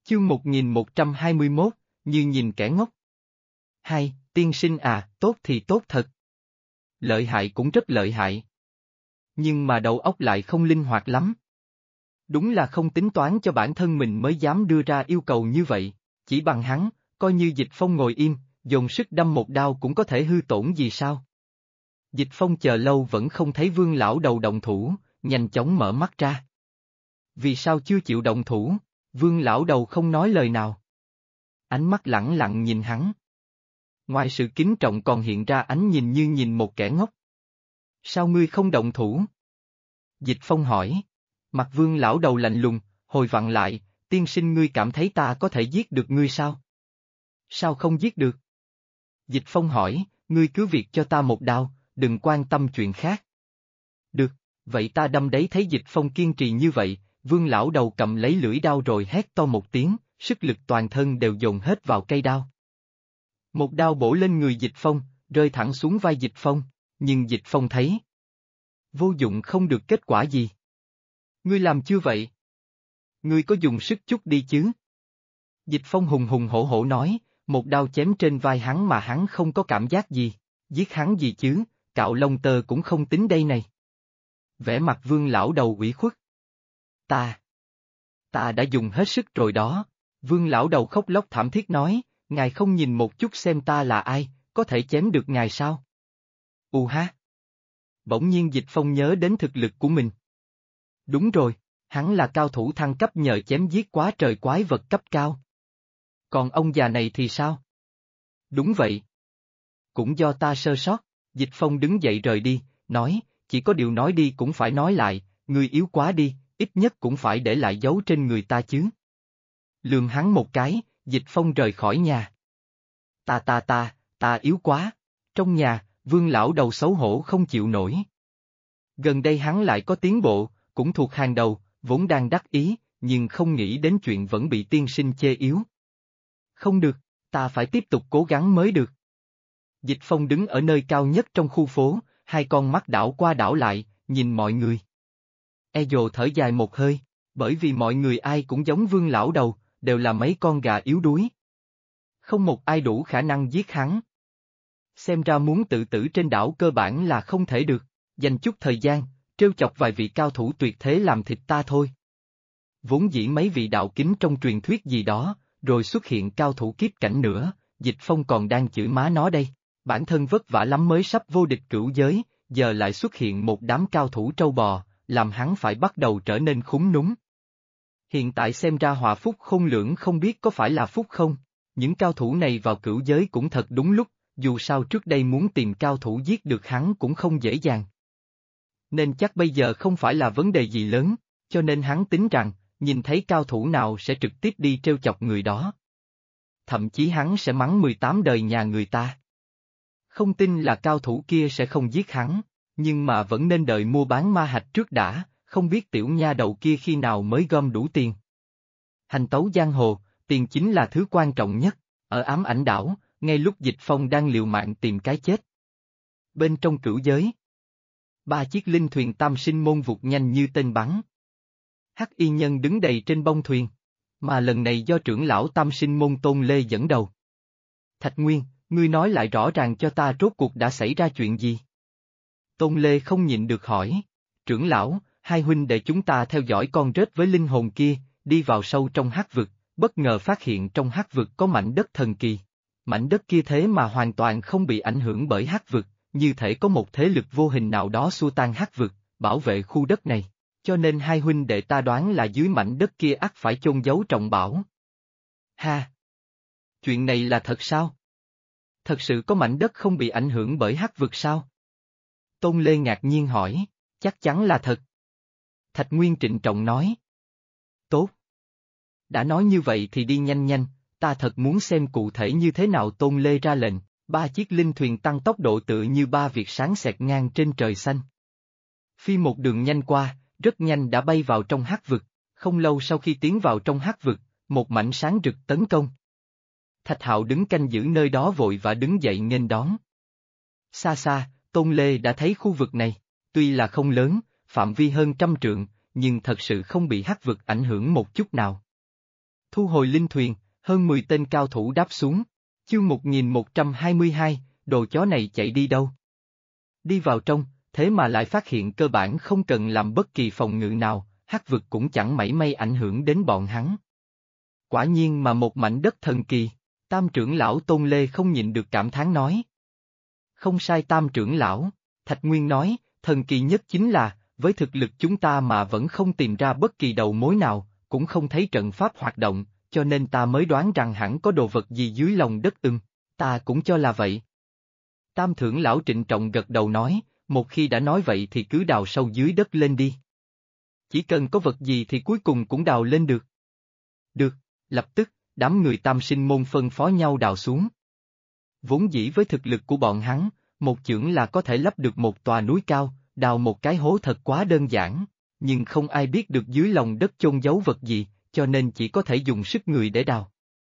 Chương 1121, như nhìn kẻ ngốc. Hai, tiên sinh à, tốt thì tốt thật. Lợi hại cũng rất lợi hại. Nhưng mà đầu óc lại không linh hoạt lắm. Đúng là không tính toán cho bản thân mình mới dám đưa ra yêu cầu như vậy, chỉ bằng hắn, coi như Dịch Phong ngồi im, dồn sức đâm một đao cũng có thể hư tổn gì sao. Dịch Phong chờ lâu vẫn không thấy Vương lão đầu động thủ, nhanh chóng mở mắt ra. Vì sao chưa chịu động thủ? Vương lão đầu không nói lời nào. Ánh mắt lẳng lặng nhìn hắn. Ngoài sự kính trọng còn hiện ra ánh nhìn như nhìn một kẻ ngốc. Sao ngươi không động thủ? Dịch Phong hỏi. Mặt Vương lão đầu lạnh lùng, hồi vặn lại, tiên sinh ngươi cảm thấy ta có thể giết được ngươi sao? Sao không giết được? Dịch Phong hỏi, ngươi cứ việc cho ta một đao, đừng quan tâm chuyện khác. Được, vậy ta đâm đấy thấy Dịch Phong kiên trì như vậy, Vương lão đầu cầm lấy lưỡi đao rồi hét to một tiếng, sức lực toàn thân đều dồn hết vào cây đao. Một đao bổ lên người Dịch Phong, rơi thẳng xuống vai Dịch Phong, nhưng Dịch Phong thấy vô dụng không được kết quả gì. Ngươi làm chưa vậy? Ngươi có dùng sức chút đi chứ? Dịch Phong hùng hùng hổ hổ nói, một đao chém trên vai hắn mà hắn không có cảm giác gì, giết hắn gì chứ, cạo lông tơ cũng không tính đây này. Vẻ mặt Vương lão đầu ủy khuất. Ta đã dùng hết sức rồi đó. Vương lão đầu khóc lóc thảm thiết nói, ngài không nhìn một chút xem ta là ai, có thể chém được ngài sao? Ha! Bỗng nhiên Dịch Phong nhớ đến thực lực của mình. Đúng rồi, hắn là cao thủ thăng cấp nhờ chém giết quá trời quái vật cấp cao. Còn ông già này thì sao? Đúng vậy. Cũng do ta sơ sót, Dịch Phong đứng dậy rời đi, nói, chỉ có điều nói đi cũng phải nói lại, ngươi yếu quá đi, ít nhất cũng phải để lại dấu trên người ta chứ. Lườm hắn một cái, Dịch Phong rời khỏi nhà. Ta yếu quá. Trong nhà, Vương lão đầu xấu hổ không chịu nổi. Gần đây hắn lại có tiến bộ, cũng thuộc hàng đầu, vốn đang đắc ý, nhưng không nghĩ đến chuyện vẫn bị tiên sinh chê yếu. Không được, ta phải tiếp tục cố gắng mới được. Dịch Phong đứng ở nơi cao nhất trong khu phố, hai con mắt đảo qua đảo lại, nhìn mọi người. Dồ thở dài một hơi, bởi vì mọi người ai cũng giống Vương lão đầu, đều là mấy con gà yếu đuối. Không một ai đủ khả năng giết hắn. Xem ra muốn tự tử trên đảo cơ bản là không thể được, dành chút thời gian, trêu chọc vài vị cao thủ tuyệt thế làm thịt ta thôi. Vốn dĩ mấy vị đạo kính trong truyền thuyết gì đó, rồi xuất hiện cao thủ kiếp cảnh nữa, Dịch Phong còn đang chửi má nó đây, bản thân vất vả lắm mới sắp vô địch cửu giới, giờ lại xuất hiện một đám cao thủ trâu bò, làm hắn phải bắt đầu trở nên khúng núng. Hiện tại xem ra họa phúc khôn lưỡng không biết có phải là phúc không, những cao thủ này vào cửu giới cũng thật đúng lúc, dù sao trước đây muốn tìm cao thủ giết được hắn cũng không dễ dàng. Nên chắc bây giờ không phải là vấn đề gì lớn, cho nên hắn tính rằng, nhìn thấy cao thủ nào sẽ trực tiếp đi trêu chọc người đó. Thậm chí hắn sẽ mắng 18 đời nhà người ta. Không tin là cao thủ kia sẽ không giết hắn, nhưng mà vẫn nên đợi mua bán ma hạch trước đã, không biết tiểu nha đầu kia khi nào mới gom đủ tiền. Hành tấu giang hồ, tiền chính là thứ quan trọng nhất, ở ám ảnh đảo, ngay lúc Dịch Phong đang liều mạng tìm cái chết. Bên trong cửu giới, 3 chiếc linh thuyền tam sinh môn vụt nhanh như tên bắn. Hắc y nhân đứng đầy trên bông thuyền, mà lần này do trưởng lão tam sinh môn Tôn Lê dẫn đầu. Thạch Nguyên, ngươi nói lại rõ ràng cho ta rốt cuộc đã xảy ra chuyện gì? Tôn Lê không nhịn được hỏi, trưởng lão, hai huynh đệ chúng ta theo dõi con rết với linh hồn kia, đi vào sâu trong hắc vực, bất ngờ phát hiện trong hắc vực có mảnh đất thần kỳ. Mảnh đất kia thế mà hoàn toàn không bị ảnh hưởng bởi hắc vực, như thể có một thế lực vô hình nào đó xua tan hắc vực, bảo vệ khu đất này. Cho nên hai huynh đệ ta đoán là dưới mảnh đất kia ắt phải chôn giấu trọng bảo. Ha! Chuyện này là thật sao? Thật sự có mảnh đất không bị ảnh hưởng bởi hắc vực sao? Tôn Lê ngạc nhiên hỏi, chắc chắn là thật. Thạch Nguyên trịnh trọng nói. Tốt. Đã nói như vậy thì đi nhanh nhanh, ta thật muốn xem cụ thể như thế nào. Tôn Lê ra lệnh, 3 chiếc linh thuyền tăng tốc độ tựa như 3 việt sáng xẹt ngang trên trời xanh. Phi một đường nhanh qua, rất nhanh đã bay vào trong hắc vực, không lâu sau khi tiến vào trong hắc vực, một mảnh sáng rực tấn công. Thạch Hạo đứng canh giữ nơi đó vội và đứng dậy nghênh đón. Xa xa, Tôn Lê đã thấy khu vực này, tuy là không lớn, phạm vi hơn 100 trượng, nhưng thật sự không bị hắc vực ảnh hưởng một chút nào. Thu hồi linh thuyền, hơn 10 tên cao thủ đáp xuống. Chương 1122, đồ chó này chạy đi đâu? Đi vào trong, thế mà lại phát hiện cơ bản không cần làm bất kỳ phòng ngự nào, hắc vực cũng chẳng mảy may ảnh hưởng đến bọn hắn. Quả nhiên mà một mảnh đất thần kỳ, Tam trưởng lão Tôn Lê không nhịn được cảm thán nói. Không sai Tam trưởng lão, Thạch Nguyên nói, thần kỳ nhất chính là, với thực lực chúng ta mà vẫn không tìm ra bất kỳ đầu mối nào, cũng không thấy trận pháp hoạt động, cho nên ta mới đoán rằng hẳn có đồ vật gì dưới lòng đất ta cũng cho là vậy. Tam trưởng lão trịnh trọng gật đầu nói, một khi đã nói vậy thì cứ đào sâu dưới đất lên đi. Chỉ cần có vật gì thì cuối cùng cũng đào lên được. Được, lập tức, đám người Tam Sinh môn phân phó nhau đào xuống. Vốn dĩ với thực lực của bọn hắn, một chưởng là có thể lấp được một tòa núi cao, đào một cái hố thật quá đơn giản, nhưng không ai biết được dưới lòng đất chôn giấu vật gì, cho nên chỉ có thể dùng sức người để đào.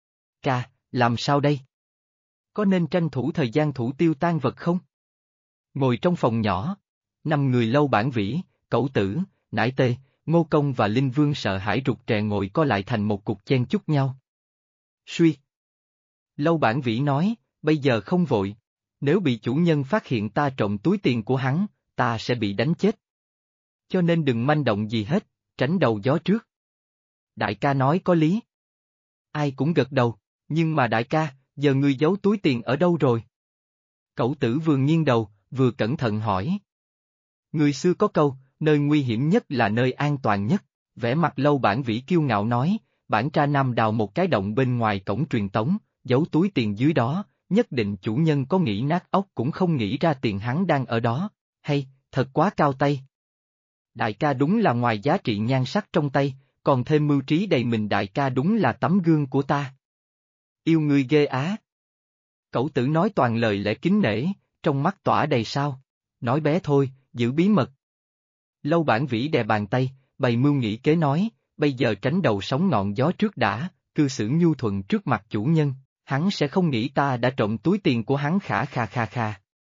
Làm sao đây? Có nên tranh thủ thời gian thủ tiêu tan vật không? Ngồi trong phòng nhỏ, 5 người Lâu Bản Vĩ, Cẩu Tử, Nải Tê, Ngô Công và Linh Vương sợ hãi rụt rè ngồi co lại thành một cục chen chúc nhau. Suy. Lâu Bản Vĩ nói, bây giờ không vội, nếu bị chủ nhân phát hiện ta trộm túi tiền của hắn, ta sẽ bị đánh chết. Cho nên đừng manh động gì hết, tránh đầu gió trước. Đại ca nói có lý. Ai cũng gật đầu, nhưng mà đại ca, giờ ngươi giấu túi tiền ở đâu rồi? Cẩu Tử vừa nghiêng đầu, vừa cẩn thận hỏi. Người xưa có câu, nơi nguy hiểm nhất là nơi an toàn nhất, vẻ mặt Lâu Bản Vĩ kiêu ngạo nói, bản tra Nam đào một cái động bên ngoài cổng truyền tống, giấu túi tiền dưới đó, nhất định chủ nhân có nghĩ nát óc cũng không nghĩ ra tiền hắn đang ở đó, hay, thật quá cao tay. Đại ca đúng là ngoài giá trị nhan sắc trong tay, còn thêm mưu trí đầy mình đại ca đúng là tấm gương của ta. Yêu ngươi ghê á. Cẩu Tử nói toàn lời lẽ kính nể, trong mắt tỏa đầy sao. Nói bé thôi, giữ bí mật. Lâu Bản Vĩ đè bàn tay, bày mưu nghĩ kế nói, bây giờ tránh đầu sóng ngọn gió trước đã, cư xử nhu thuận trước mặt chủ nhân, hắn sẽ không nghĩ ta đã trộm túi tiền của hắn khà.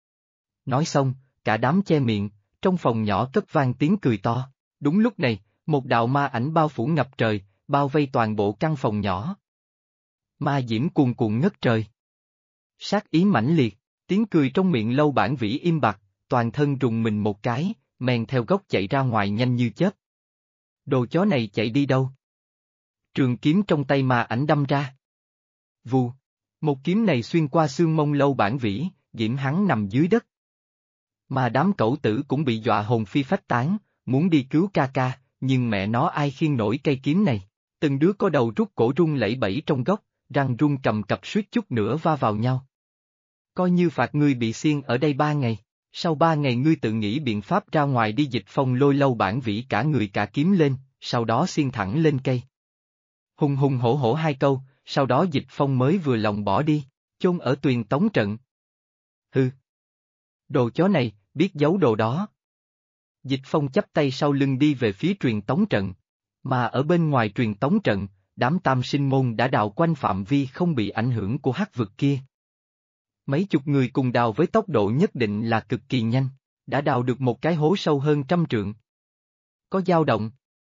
Nói xong, cả đám che miệng, trong phòng nhỏ cất vang tiếng cười to. Đúng lúc này, một đạo ma ảnh bao phủ ngập trời, bao vây toàn bộ căn phòng nhỏ. Ma diễm cuồn cuộn ngất trời. Sát ý mãnh liệt, tiếng cười trong miệng Lâu Bản Vĩ im bặt, toàn thân rùng mình một cái, men theo góc chạy ra ngoài nhanh như chớp. Đồ chó này chạy đi đâu? Trường kiếm trong tay ma ảnh đâm ra. Vù, một kiếm này xuyên qua xương mông Lâu Bản Vĩ, giẫm hắn nằm dưới đất. Mà đám Cẩu Tử cũng bị dọa hồn phi phách tán, muốn đi cứu ca, nhưng mẹ nó ai khiêng nổi cây kiếm này, từng đứa có đầu rút cổ run lẩy bẩy trong góc, răng run cầm cập suýt chút nữa va vào nhau. Coi như phạt ngươi bị xiên ở đây 3 ngày, sau 3 ngày ngươi tự nghĩ biện pháp ra ngoài đi. Dịch Phong lôi Lâu Bản Vĩ cả người cả kiếm lên, sau đó xiên thẳng lên cây. Hùng hùng hổ hổ 2 câu, sau đó Dịch Phong mới vừa lòng bỏ đi, chôn ở tuyền tống trận. Hừ. Đồ chó này, biết giấu đồ đó. Dịch Phong chắp tay sau lưng đi về phía truyền tống trận, mà ở bên ngoài truyền tống trận, đám Tam Sinh môn đã đào quanh phạm vi không bị ảnh hưởng của hắc vực kia. Mấy chục người cùng đào với tốc độ nhất định là cực kỳ nhanh, đã đào được một cái hố sâu hơn 100 trượng. Có dao động.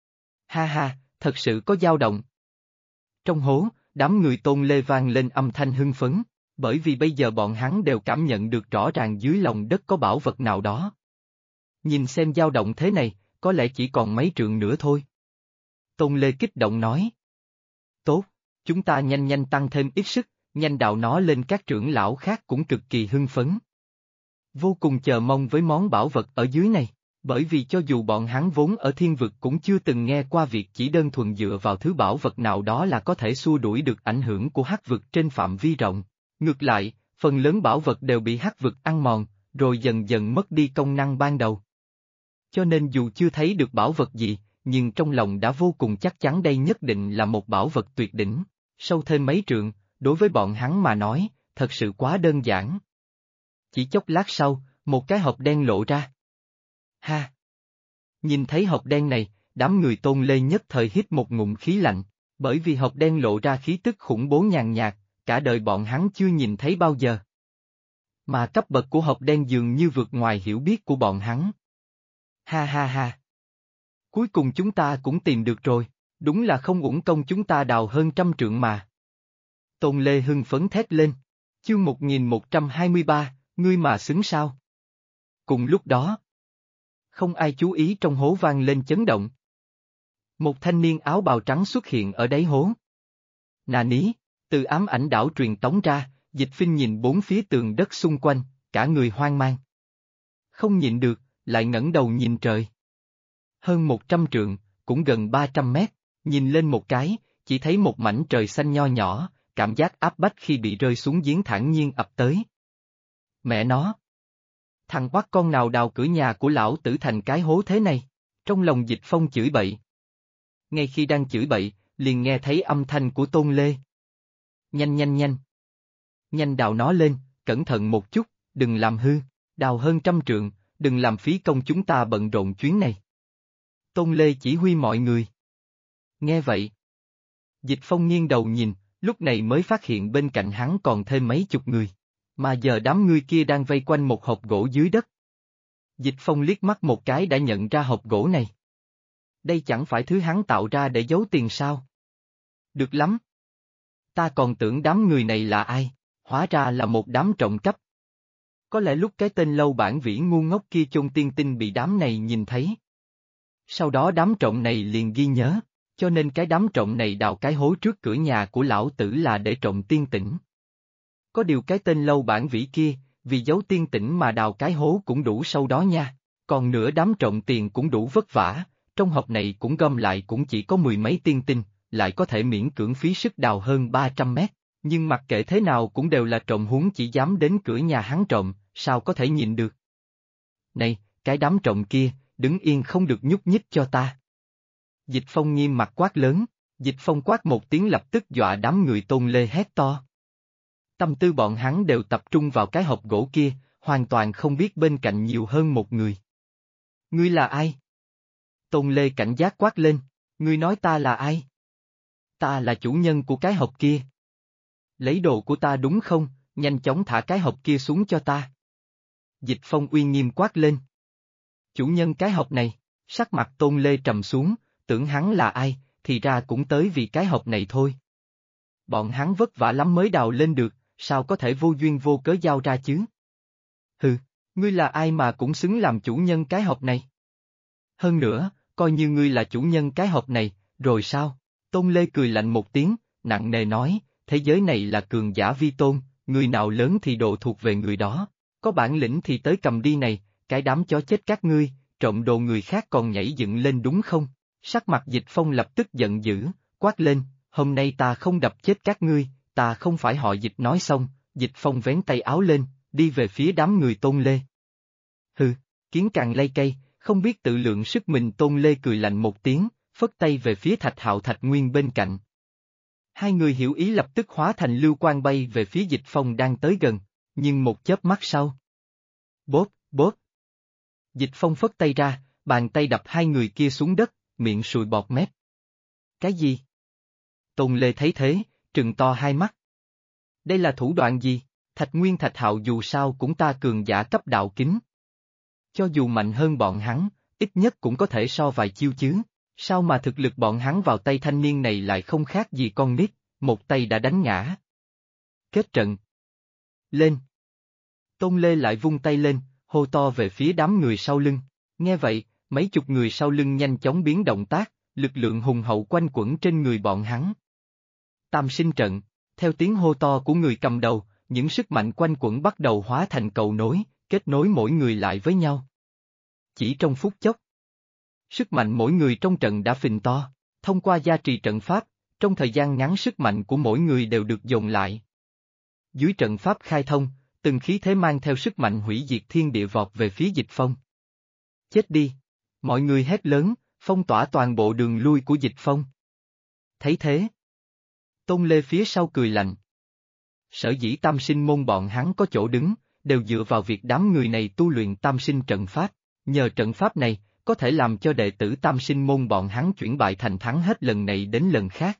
Ha, thật sự có dao động. Trong hố, đám người Tôn Lê vang lên âm thanh hưng phấn, bởi vì bây giờ bọn hắn đều cảm nhận được rõ ràng dưới lòng đất có bảo vật nào đó. Nhìn xem dao động thế này, có lẽ chỉ còn mấy trượng nữa thôi. Tôn Lê kích động nói. Tốt, chúng ta nhanh tăng thêm ít sức, nhanh đào nó lên. Các trưởng lão khác cũng cực kỳ hưng phấn. Vô cùng chờ mong với món bảo vật ở dưới này, bởi vì cho dù bọn hắn vốn ở thiên vực cũng chưa từng nghe qua việc chỉ đơn thuần dựa vào thứ bảo vật nào đó là có thể xua đuổi được ảnh hưởng của hắc vực trên phạm vi rộng. Ngược lại, phần lớn bảo vật đều bị hắc vực ăn mòn, rồi dần dần mất đi công năng ban đầu. Cho nên dù chưa thấy được bảo vật gì, nhưng trong lòng đã vô cùng chắc chắn đây nhất định là một bảo vật tuyệt đỉnh. Sâu thêm mấy trượng, đối với bọn hắn mà nói, thật sự quá đơn giản. Chỉ chốc lát sau, một cái hộp đen lộ ra. Ha! Nhìn thấy hộp đen này, đám người Tôn Lê nhất thời hít một ngụm khí lạnh, bởi vì hộp đen lộ ra khí tức khủng bố nhàn nhạt, cả đời bọn hắn chưa nhìn thấy bao giờ. Mà cấp bậc của hộp đen dường như vượt ngoài hiểu biết của bọn hắn. Ha! Cuối cùng chúng ta cũng tìm được rồi, đúng là không uổng công chúng ta đào hơn 100 trượng mà. Tôn Lê hưng phấn thét lên. Chương 1123, ngươi mà xứng sao? Cùng lúc đó, không ai chú ý trong hố vang lên chấn động. Một thanh niên áo bào trắng xuất hiện ở đáy hố. Nà ní, từ ám ảnh đảo truyền tống ra, Dịch Phinh nhìn bốn phía tường đất xung quanh, cả người hoang mang. Không nhịn được, lại ngẩng đầu nhìn trời. Hơn 100 trượng, cũng gần 300 mét, nhìn lên một cái, chỉ thấy một mảnh trời xanh nho nhỏ, cảm giác áp bách khi bị rơi xuống giếng thản nhiên ập tới. Mẹ nó! Thằng oắt con nào đào cửa nhà của lão tử thành cái hố thế này? Trong lòng Dịch Phong chửi bậy. Ngay khi đang chửi bậy, liền nghe thấy âm thanh của Tôn Lê. Nhanh nhanh nhanh! Nhanh đào nó lên, cẩn thận một chút, đừng làm hư, đào hơn 100 trượng, đừng làm phí công chúng ta bận rộn chuyến này. Tôn Lê chỉ huy mọi người. Nghe vậy. Dịch Phong nghiêng đầu nhìn, lúc này mới phát hiện bên cạnh hắn còn thêm mấy chục người. Mà giờ đám người kia đang vây quanh một hộp gỗ dưới đất. Dịch Phong liếc mắt một cái đã nhận ra hộp gỗ này. Đây chẳng phải thứ hắn tạo ra để giấu tiền sao? Được lắm. Ta còn tưởng đám người này là ai, hóa ra là một đám trộm cắp. Có lẽ lúc cái tên Lâu Bản Vĩ ngu ngốc kia chôn tiên tinh bị đám này nhìn thấy. Sau đó đám trộm này liền ghi nhớ, cho nên cái đám trộm này đào cái hố trước cửa nhà của lão tử là để trộm tiên tĩnh. Có điều cái tên Lâu Bản Vĩ kia, vì giấu tiên tĩnh mà đào cái hố cũng đủ sâu đó nha, còn nữa đám trộm tiền cũng đủ vất vả, trong hộp này cũng gom lại cũng chỉ có 10 mấy tiên tinh, lại có thể miễn cưỡng phí sức đào hơn 300 mét, nhưng mặc kệ thế nào cũng đều là trộm huống chỉ dám đến cửa nhà hắn trộm, sao có thể nhịn được. Này, cái đám trộm kia, đứng yên không được nhúc nhích cho ta. Dịch Phong nghiêm mặt quát lớn, Dịch Phong quát một tiếng lập tức dọa đám người Tôn Lê hét to. Tâm tư bọn hắn đều tập trung vào cái hộp gỗ kia, hoàn toàn không biết bên cạnh nhiều hơn một người. Ngươi là ai? Tôn Lê cảnh giác quát lên, ngươi nói ta là ai? Ta là chủ nhân của cái hộp kia. Lấy đồ của ta đúng không, nhanh chóng thả cái hộp kia xuống cho ta. Dịch Phong uy nghiêm quát lên. Chủ nhân cái hộp này, sắc mặt Tôn Lê trầm xuống, tưởng hắn là ai, thì ra cũng tới vì cái hộp này thôi. Bọn hắn vất vả lắm mới đào lên được, sao có thể vô duyên vô cớ giao ra chứ? Hừ, ngươi là ai mà cũng xứng làm chủ nhân cái hộp này? Hơn nữa, coi như ngươi là chủ nhân cái hộp này, rồi sao? Tôn Lê cười lạnh một tiếng, nặng nề nói, thế giới này là cường giả vi tôn, người nào lớn thì đồ thuộc về người đó, có bản lĩnh thì tới cầm đi này, cái đám chó chết các ngươi, trộm đồ người khác còn nhảy dựng lên đúng không? Sắc mặt Dịch Phong lập tức giận dữ, quát lên, hôm nay ta không đập chết các ngươi, ta không phải họ Dịch. Nói xong, Dịch Phong vén tay áo lên, đi về phía đám người Tôn Lê. Hừ, kiến càng lay cây, không biết tự lượng sức mình. Tôn Lê cười lạnh một tiếng, phất tay về phía Thạch Hạo Thạch Nguyên bên cạnh. Hai người hiểu ý lập tức hóa thành lưu quang bay về phía Dịch Phong đang tới gần, nhưng một chớp mắt sau. Bốp, bốp. Dịch Phong phất tay ra, bàn tay đập hai người kia xuống đất, miệng sùi bọt mép. Cái gì? Tôn Lê thấy thế, trừng to hai mắt. Đây là thủ đoạn gì? Thạch Nguyên Thạch Hạo dù sao cũng ta cường giả cấp đạo kính. Cho dù mạnh hơn bọn hắn, ít nhất cũng có thể so vài chiêu chứ, sao mà thực lực bọn hắn vào tay thanh niên này lại không khác gì con nít, một tay đã đánh ngã. Kết trận. Lên. Tôn Lê lại vung tay lên, hô to về phía đám người sau lưng, nghe vậy, mấy chục người sau lưng nhanh chóng biến động tác, lực lượng hùng hậu quanh quẩn trên người bọn hắn. Tam sinh trận, theo tiếng hô to của người cầm đầu, những sức mạnh quanh quẩn bắt đầu hóa thành cầu nối, kết nối mỗi người lại với nhau. Chỉ trong phút chốc, sức mạnh mỗi người trong trận đã phình to, thông qua gia trì trận pháp, trong thời gian ngắn sức mạnh của mỗi người đều được dồn lại. Dưới trận pháp khai thông, từng khí thế mang theo sức mạnh hủy diệt thiên địa vọt về phía Dịch Phong. Chết đi! Mọi người hét lớn, phong tỏa toàn bộ đường lui của Dịch Phong. Thấy thế, Tôn Lê phía sau cười lạnh. Sở dĩ tam sinh môn bọn hắn có chỗ đứng, đều dựa vào việc đám người này tu luyện tam sinh trận pháp, nhờ trận pháp này, có thể làm cho đệ tử tam sinh môn bọn hắn chuyển bại thành thắng hết lần này đến lần khác.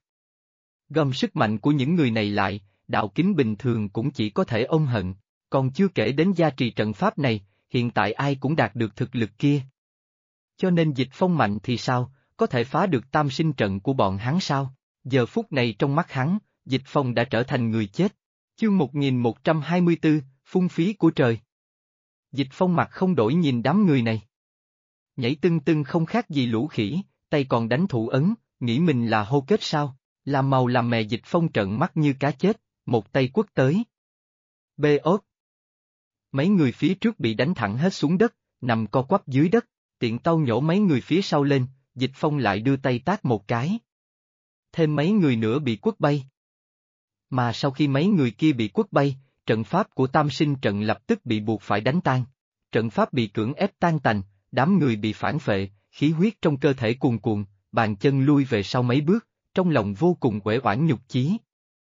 Gom sức mạnh của những người này lại, đạo kính bình thường cũng chỉ có thể ôm hận, còn chưa kể đến gia trì trận pháp này, hiện tại ai cũng đạt được thực lực kia. Cho nên Dịch Phong mạnh thì sao, có thể phá được tam sinh trận của bọn hắn sao? Giờ phút này trong mắt hắn, Dịch Phong đã trở thành người chết. Chương 1124, phung phí của trời. Dịch Phong mặt không đổi nhìn đám người này. Nhảy tưng tưng không khác gì lũ khỉ, tay còn đánh thủ ấn, nghĩ mình là hô kết sao? Làm màu làm mè. Dịch Phong trợn mắt như cá chết, một tay quất tới. Bê ốt. Mấy người phía trước bị đánh thẳng hết xuống đất, nằm co quắp dưới đất, tiện tau nhổ mấy người phía sau lên, Dịch Phong lại đưa tay tát một cái. Thêm mấy người nữa bị quất bay. Mà sau khi mấy người kia bị quất bay, trận pháp của tam sinh trận lập tức bị buộc phải đánh tan. Trận pháp bị cưỡng ép tan tành, đám người bị phản phệ, khí huyết trong cơ thể cuồn cuộn, bàn chân lui về sau mấy bước, trong lòng vô cùng uể oải nhục chí.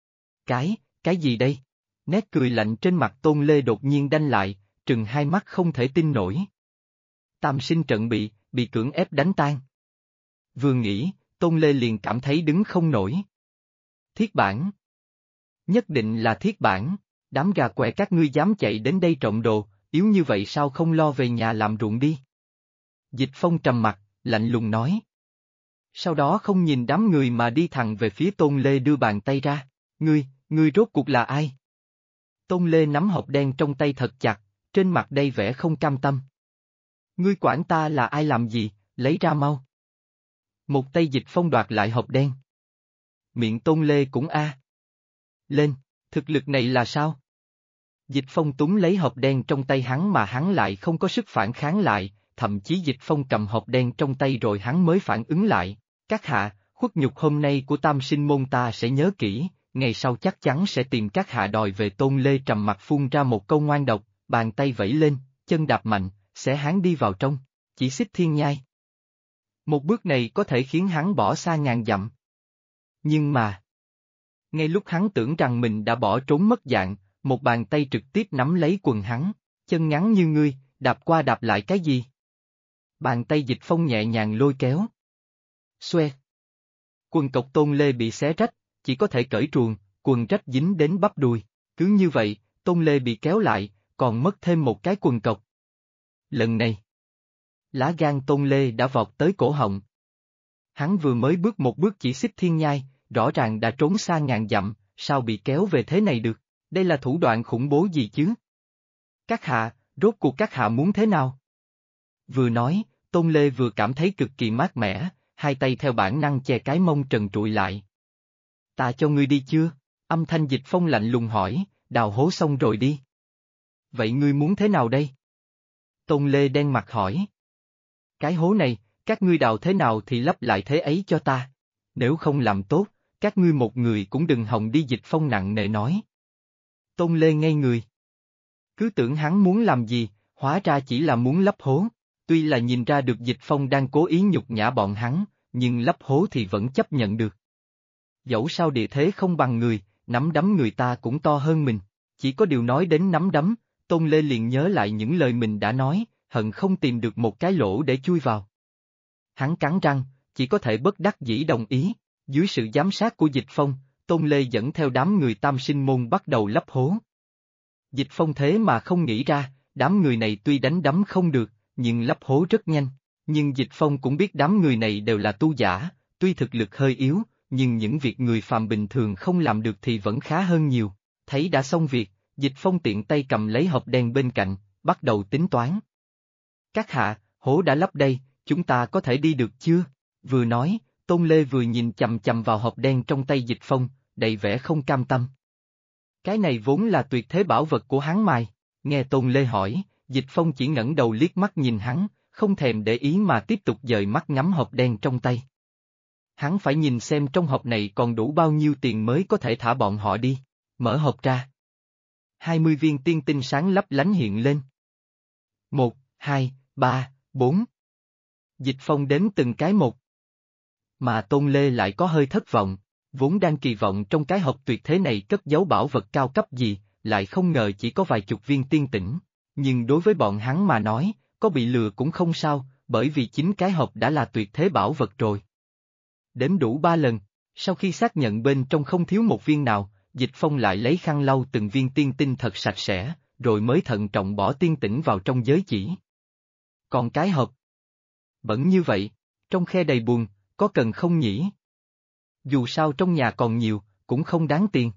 Cái gì đây? Nét cười lạnh trên mặt Tôn Lê đột nhiên đanh lại, trừng hai mắt không thể tin nổi. Tam sinh trận bị cưỡng ép đánh tan. Vừa nghĩ, Tôn Lê liền cảm thấy đứng không nổi. Thiết bản. Nhất định là thiết bản, đám gà què các ngươi dám chạy đến đây trộm đồ, yếu như vậy sao không lo về nhà làm ruộng đi? Dịch Phong trầm mặt, lạnh lùng nói. Sau đó không nhìn đám người mà đi thẳng về phía Tôn Lê đưa bàn tay ra, ngươi rốt cuộc là ai? Tôn Lê nắm hộp đen trong tay thật chặt, trên mặt đầy vẻ không cam tâm. Ngươi quản ta là ai làm gì, lấy ra mau. Một tay Dịch Phong đoạt lại hộp đen. Miệng Tôn Lê cũng lên, thực lực này là sao? Dịch Phong túm lấy hộp đen trong tay hắn mà hắn lại không có sức phản kháng lại, thậm chí Dịch Phong cầm hộp đen trong tay rồi hắn mới phản ứng lại. Các hạ, khuất nhục hôm nay của tam sinh môn ta sẽ nhớ kỹ, ngày sau chắc chắn sẽ tìm các hạ đòi về. Tôn Lê trầm mặt phun ra một câu ngoan độc, bàn tay vẫy lên, chân đạp mạnh, sẽ hắn đi vào trong, chỉ xích thiên nhai. Một bước này có thể khiến hắn bỏ xa ngàn dặm. Nhưng mà, ngay lúc hắn tưởng rằng mình đã bỏ trốn mất dạng, một bàn tay trực tiếp nắm lấy quần hắn, chân ngắn như ngươi, đạp qua đạp lại cái gì? Bàn tay Dịch Phong nhẹ nhàng lôi kéo. Xoe. Quần cộc Tôn Lê bị xé rách, chỉ có thể cởi truồng, quần rách dính đến bắp đùi, cứ như vậy, Tôn Lê bị kéo lại, còn mất thêm một cái quần cộc. Lần này, lá gan Tôn Lê đã vọt tới cổ họng. Hắn vừa mới bước một bước chỉ xích thiên nhai, rõ ràng đã trốn xa ngàn dặm, sao bị kéo về thế này được, đây là thủ đoạn khủng bố gì chứ? Các hạ, rốt cuộc các hạ muốn thế nào? Vừa nói, Tôn Lê vừa cảm thấy cực kỳ mát mẻ, hai tay theo bản năng che cái mông trần trụi lại. Ta cho ngươi đi chưa? Âm thanh Dịch Phong lạnh lùng hỏi, đào hố xong rồi đi. Vậy ngươi muốn thế nào đây? Tôn Lê đen mặt hỏi. Cái hố này, các ngươi đào thế nào thì lấp lại thế ấy cho ta. Nếu không làm tốt, các ngươi một người cũng đừng hòng đi. Dịch Phong nặng nề nói. Tôn Lê ngây người. Cứ tưởng hắn muốn làm gì, hóa ra chỉ là muốn lấp hố. Tuy là nhìn ra được Dịch Phong đang cố ý nhục nhã bọn hắn, nhưng lấp hố thì vẫn chấp nhận được. Dẫu sao địa thế không bằng người, nắm đấm người ta cũng to hơn mình. Chỉ có điều nói đến nắm đấm, Tôn Lê liền nhớ lại những lời mình đã nói, hận không tìm được một cái lỗ để chui vào. Hắn cắn răng, chỉ có thể bất đắc dĩ đồng ý. Dưới sự giám sát của Dịch Phong, Tôn Lê dẫn theo đám người tam sinh môn bắt đầu lấp hố. Dịch Phong thế mà không nghĩ ra, đám người này tuy đánh đấm không được, nhưng lấp hố rất nhanh. Nhưng Dịch Phong cũng biết đám người này đều là tu giả, tuy thực lực hơi yếu, nhưng những việc người phàm bình thường không làm được thì vẫn khá hơn nhiều. Thấy đã xong việc, Dịch Phong tiện tay cầm lấy hộp đen bên cạnh, bắt đầu tính toán. Các hạ, hố đã lấp đây, chúng ta có thể đi được chưa? Vừa nói, Tôn Lê vừa nhìn chằm chằm vào hộp đen trong tay Dịch Phong, đầy vẻ không cam tâm. Cái này vốn là tuyệt thế bảo vật của hắn mài. Nghe Tôn Lê hỏi, Dịch Phong chỉ ngẩng đầu liếc mắt nhìn hắn, không thèm để ý mà tiếp tục dời mắt ngắm hộp đen trong tay. Hắn phải nhìn xem trong hộp này còn đủ bao nhiêu tiền mới có thể thả bọn họ đi. Mở hộp ra. 20 viên tiên tinh sáng lấp lánh hiện lên. 1, 2, 3, 4. Dịch Phong đếm từng cái một. Mà Tôn Lê lại có hơi thất vọng, vốn đang kỳ vọng trong cái hộp tuyệt thế này cất giấu bảo vật cao cấp gì, lại không ngờ chỉ có vài chục viên tiên tĩnh. Nhưng đối với bọn hắn mà nói, có bị lừa cũng không sao, bởi vì chính cái hộp đã là tuyệt thế bảo vật rồi. Đếm đủ 3 lần, sau khi xác nhận bên trong không thiếu một viên nào, Dịch Phong lại lấy khăn lau từng viên tiên tinh thật sạch sẽ, rồi mới thận trọng bỏ tiên tĩnh vào trong giới chỉ. Còn cái hộp bẩn như vậy, trong khe đầy bùn, có cần không nhỉ? Dù sao trong nhà còn nhiều, cũng không đáng tiền.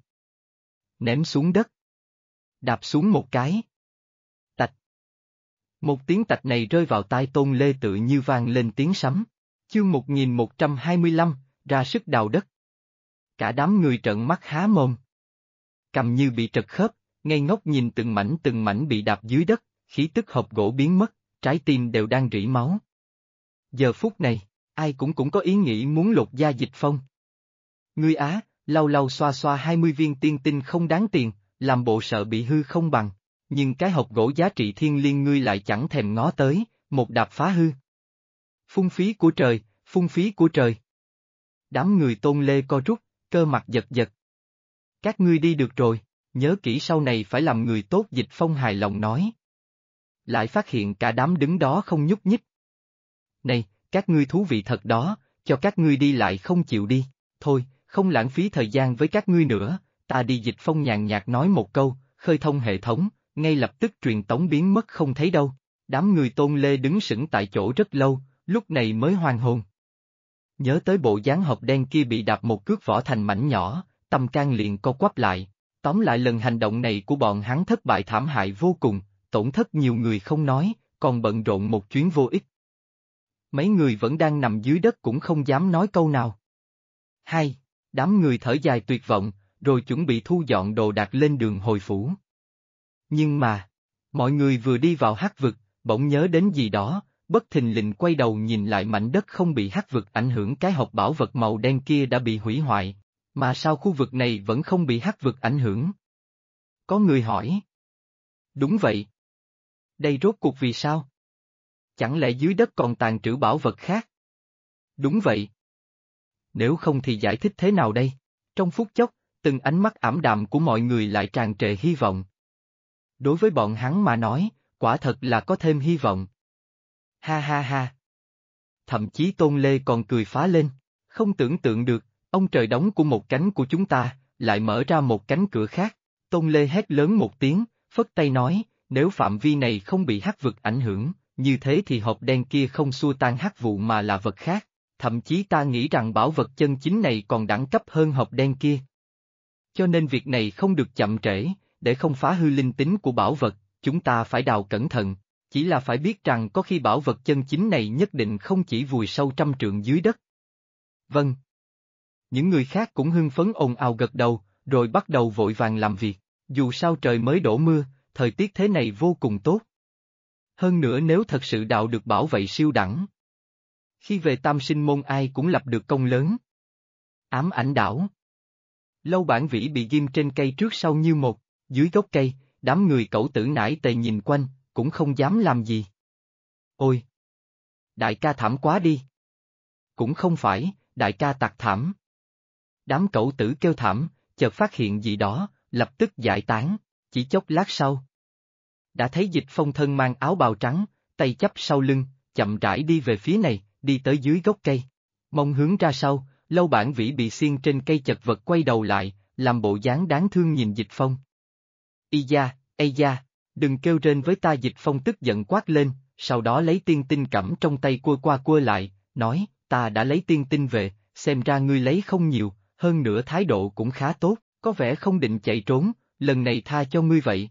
Ném xuống đất. Đạp xuống một cái. Tạch. Một tiếng tạch này rơi vào tai Tôn Lê tự như vang lên tiếng sấm. Chương 1125, ra sức đào đất. Cả đám người trợn mắt há mồm. Cầm như bị trật khớp, ngây ngốc nhìn từng mảnh bị đạp dưới đất, khí tức hộp gỗ biến mất, trái tim đều đang rỉ máu. Giờ phút này, ai cũng có ý nghĩ muốn lột da Dịch Phong. Ngươi á, lau lau xoa xoa 20 viên tiên tinh không đáng tiền, làm bộ sợ bị hư không bằng, nhưng cái hộp gỗ giá trị thiên liêng ngươi lại chẳng thèm ngó tới, một đạp phá hư. Phung phí của trời, phung phí của trời. Đám người Tôn Lê co rút, cơ mặt giật giật. Các ngươi đi được rồi, nhớ kỹ sau này phải làm người tốt. Dịch Phong hài lòng nói. Lại phát hiện cả đám đứng đó không nhúc nhích. Này, các ngươi thú vị thật đó, cho các ngươi đi lại không chịu đi, thôi, không lãng phí thời gian với các ngươi nữa, ta đi. Dịch Phong nhàn nhạt nói một câu, khơi thông hệ thống, ngay lập tức truyền tống biến mất không thấy đâu. Đám người Tôn Lê đứng sững tại chỗ rất lâu, lúc này mới hoàn hồn. Nhớ tới bộ dáng hộp đen kia bị đạp một cước vỏ thành mảnh nhỏ, tâm can liền co quắp lại. Tóm lại lần hành động này của bọn hắn thất bại thảm hại vô cùng, tổn thất nhiều người không nói, còn bận rộn một chuyến vô ích. Mấy người vẫn đang nằm dưới đất cũng không dám nói câu nào. Hai, đám người thở dài tuyệt vọng, rồi chuẩn bị thu dọn đồ đạc lên đường hồi phủ. Nhưng mà, mọi người vừa đi vào hắc vực, bỗng nhớ đến gì đó, bất thình lình quay đầu nhìn lại mảnh đất không bị hắc vực ảnh hưởng, cái hộp bảo vật màu đen kia đã bị hủy hoại, mà sao khu vực này vẫn không bị hắc vực ảnh hưởng? Có người hỏi. Đúng vậy. Đây rốt cuộc vì sao? Chẳng lẽ dưới đất còn tàn trữ bảo vật khác? Đúng vậy. Nếu không thì giải thích thế nào đây? Trong phút chốc, từng ánh mắt ảm đạm của mọi người lại tràn trề hy vọng. Đối với bọn hắn mà nói, quả thật là có thêm hy vọng. Ha ha ha. Thậm chí Tôn Lê còn cười phá lên, không tưởng tượng được, ông trời đóng của một cánh của chúng ta, lại mở ra một cánh cửa khác. Tôn Lê hét lớn một tiếng, phất tay nói, nếu phạm vi này không bị hắc vực ảnh hưởng, như thế thì hộp đen kia không xua tan hắc vụ mà là vật khác, thậm chí ta nghĩ rằng bảo vật chân chính này còn đẳng cấp hơn hộp đen kia. Cho nên việc này không được chậm trễ, để không phá hư linh tính của bảo vật, chúng ta phải đào cẩn thận, chỉ là phải biết rằng có khi bảo vật chân chính này nhất định không chỉ vùi sâu 100 trượng dưới đất. Vâng. Những người khác cũng hưng phấn ồn ào gật đầu, rồi bắt đầu vội vàng làm việc, dù sao trời mới đổ mưa, thời tiết thế này vô cùng tốt. Hơn nữa nếu thật sự đào được bảo vậy siêu đẳng. Khi về Tam Sinh Môn ai cũng lập được công lớn. Ám ảnh đảo. Lâu Bản Vĩ bị ghim trên cây trước sau như một, dưới gốc cây, đám người cẩu tử nải tề nhìn quanh, cũng không dám làm gì. Ôi! Đại ca thảm quá đi. Cũng không phải, đại ca tặc thảm. Đám cẩu tử kêu thảm, chợt phát hiện gì đó, lập tức giải tán, chỉ chốc lát sau. Đã thấy Dịch Phong thân mang áo bào trắng, tay chắp sau lưng, chậm rãi đi về phía này, đi tới dưới gốc cây. Mông hướng ra sau, Lâu Bản Vĩ bị xiên trên cây chật vật quay đầu lại, làm bộ dáng đáng thương nhìn Dịch Phong. Ây da, đừng kêu rên với ta. Dịch Phong tức giận quát lên, sau đó lấy tiên tinh cẩm trong tay cua qua cua lại, nói, ta đã lấy tiên tinh về, xem ra ngươi lấy không nhiều, hơn nữa thái độ cũng khá tốt, có vẻ không định chạy trốn, lần này tha cho ngươi vậy.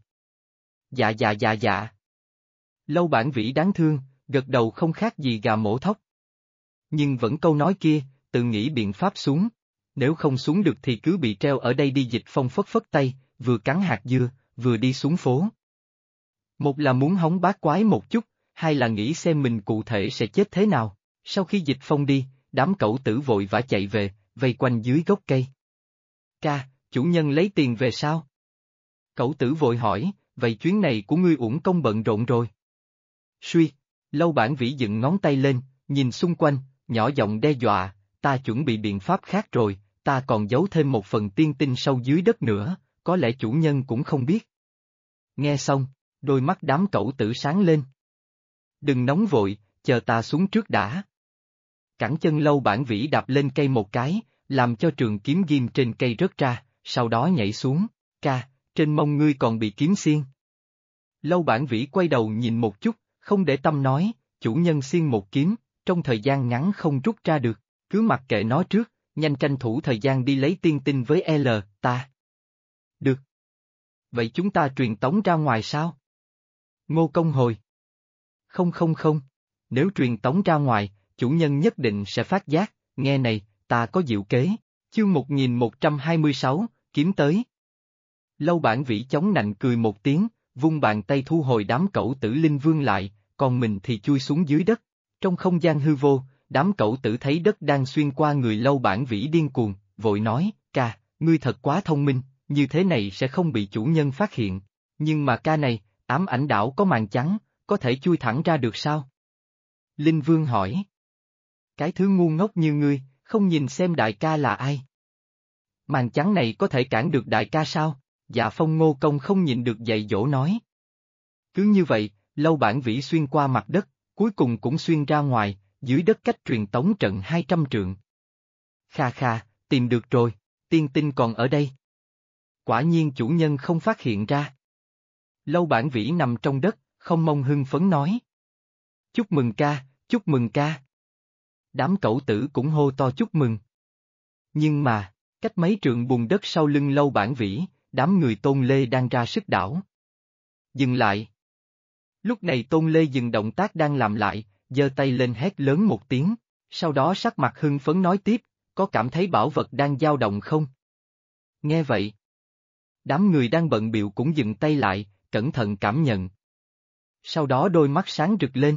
Dạ. Lâu Bản Vĩ đáng thương, gật đầu không khác gì gà mổ thóc. Nhưng vẫn câu nói kia, tự nghĩ biện pháp xuống, nếu không xuống được thì cứ bị treo ở đây đi. Dịch Phong phất phất tay, vừa cắn hạt dưa, vừa đi xuống phố. Một là muốn hóng bát quái một chút, hai là nghĩ xem mình cụ thể sẽ chết thế nào. Sau khi Dịch Phong đi, đám cẩu tử vội vã chạy về, vây quanh dưới gốc cây. Ca, chủ nhân lấy tiền về sao? Cẩu tử vội hỏi, vậy chuyến này của ngươi uổng công bận rộn rồi. Suy, Lâu Bản Vĩ dựng ngón tay lên, nhìn xung quanh, nhỏ giọng đe dọa, ta chuẩn bị biện pháp khác rồi, ta còn giấu thêm một phần tiên tinh sâu dưới đất nữa, có lẽ chủ nhân cũng không biết. Nghe xong, đôi mắt đám cẩu tử sáng lên. Đừng nóng vội, chờ ta xuống trước đã. Cẳng chân Lâu Bản Vĩ đạp lên cây một cái, làm cho trường kiếm ghim trên cây rớt ra, sau đó nhảy xuống, ca, trên mông ngươi còn bị kiếm xiên. Lâu Bản Vĩ quay đầu nhìn một chút, không để tâm nói, chủ nhân xiên một kiếm, trong thời gian ngắn không rút ra được, Cứ mặc kệ nó trước, nhanh tranh thủ thời gian đi lấy tiên tinh với ta. Được. Vậy chúng ta truyền tống ra ngoài sao? Ngô Công hồi. Không. Nếu truyền tống ra ngoài, chủ nhân nhất định sẽ phát giác, nghe này, ta có diệu kế. Chương 1126, kiếm tới. Lâu Bản Vĩ chống nạnh cười một tiếng, vung bàn tay thu hồi đám cẩu tử linh vương lại, còn mình thì chui xuống dưới đất. Trong không gian hư vô, đám cẩu tử thấy đất đang xuyên qua người Lâu Bản Vĩ điên cuồng, vội nói, ca, ngươi thật quá thông minh, như thế này sẽ không bị chủ nhân phát hiện. Nhưng mà ca này, ám ảnh đảo có màn trắng, có thể chui thẳng ra được sao? Linh Vương hỏi. Cái thứ ngu ngốc như ngươi, không nhìn xem đại ca là ai? Màn trắng này có thể cản được đại ca sao? Dạ Phong Ngô Công không nhịn được dạy dỗ nói. Cứ như vậy, Lâu Bản Vĩ xuyên qua mặt đất, cuối cùng cũng xuyên ra ngoài, dưới đất cách truyền tống trận 200 trượng. Kha, tìm được rồi, tiên tinh còn ở đây. Quả nhiên chủ nhân không phát hiện ra. Lâu Bản Vĩ nằm trong đất, không mong hưng phấn nói. Chúc mừng ca, chúc mừng ca. Đám cẩu tử cũng hô to chúc mừng. Nhưng mà, cách mấy trượng bùn đất sau lưng Lâu Bản Vĩ, đám người Tôn Lê đang ra sức đảo. Dừng lại. Lúc này Tôn Lê dừng động tác đang làm lại, giơ tay lên hét lớn một tiếng, sau đó sắc mặt hưng phấn nói tiếp, có cảm thấy bảo vật đang dao động không? Nghe vậy. Đám người đang bận bịu cũng dừng tay lại, cẩn thận cảm nhận. Sau đó đôi mắt sáng rực lên.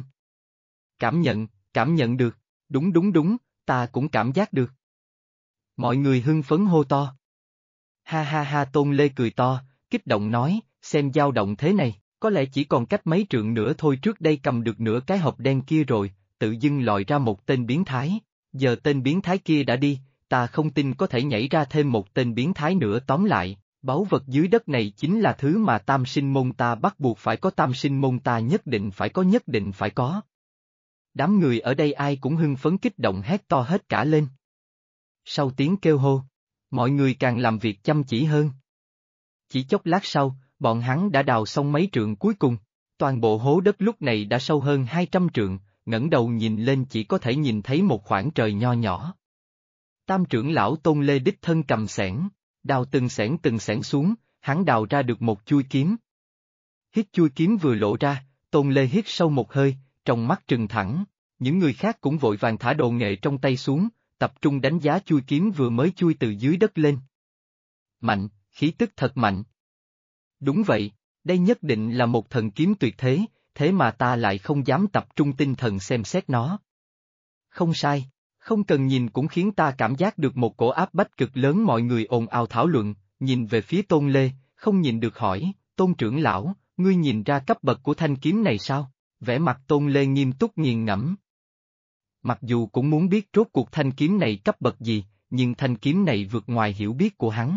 Cảm nhận được, đúng, ta cũng cảm giác được. Mọi người hưng phấn hô to. Ha, Tôn Lê cười to, kích động nói, xem dao động thế này, có lẽ chỉ còn cách mấy trượng nữa thôi, trước đây cầm được nửa cái hộp đen kia rồi, tự dưng lòi ra một tên biến thái, giờ tên biến thái kia đã đi, ta không tin có thể nhảy ra thêm một tên biến thái nữa, tóm lại, báu vật dưới đất này chính là thứ mà tam sinh môn ta bắt buộc phải có, tam sinh môn ta nhất định phải có. Đám người ở đây ai cũng hưng phấn kích động hét to hết cả lên. Sau tiếng kêu hô, mọi người càng làm việc chăm chỉ hơn. Chỉ chốc lát sau, bọn hắn đã đào xong mấy trượng cuối cùng, toàn bộ hố đất lúc này đã sâu hơn 200 trượng, ngẩng đầu nhìn lên chỉ có thể nhìn thấy một khoảng trời nho nhỏ. Tam trưởng lão Tôn Lê đích thân cầm xẻng, đào từng xẻng xuống, hắn đào ra được một chuôi kiếm. Hít chuôi kiếm vừa lộ ra, Tôn Lê hít sâu một hơi, trong mắt trừng thẳng, những người khác cũng vội vàng thả đồ nghệ trong tay xuống, tập trung đánh giá chuôi kiếm vừa mới chui từ dưới đất lên. Mạnh, khí tức thật mạnh. Đúng vậy, đây nhất định là một thần kiếm tuyệt thế, thế mà ta lại không dám tập trung tinh thần xem xét nó. Không sai, không cần nhìn cũng khiến ta cảm giác được một cổ áp bách cực lớn, mọi người ồn ào thảo luận, nhìn về phía Tôn Lê, không nhìn được hỏi, Tôn trưởng lão, ngươi nhìn ra cấp bậc của thanh kiếm này sao? Vẻ mặt Tôn Lê nghiêm túc nghiền ngẫm. Mặc dù cũng muốn biết rốt cuộc thanh kiếm này cấp bậc gì, nhưng thanh kiếm này vượt ngoài hiểu biết của hắn.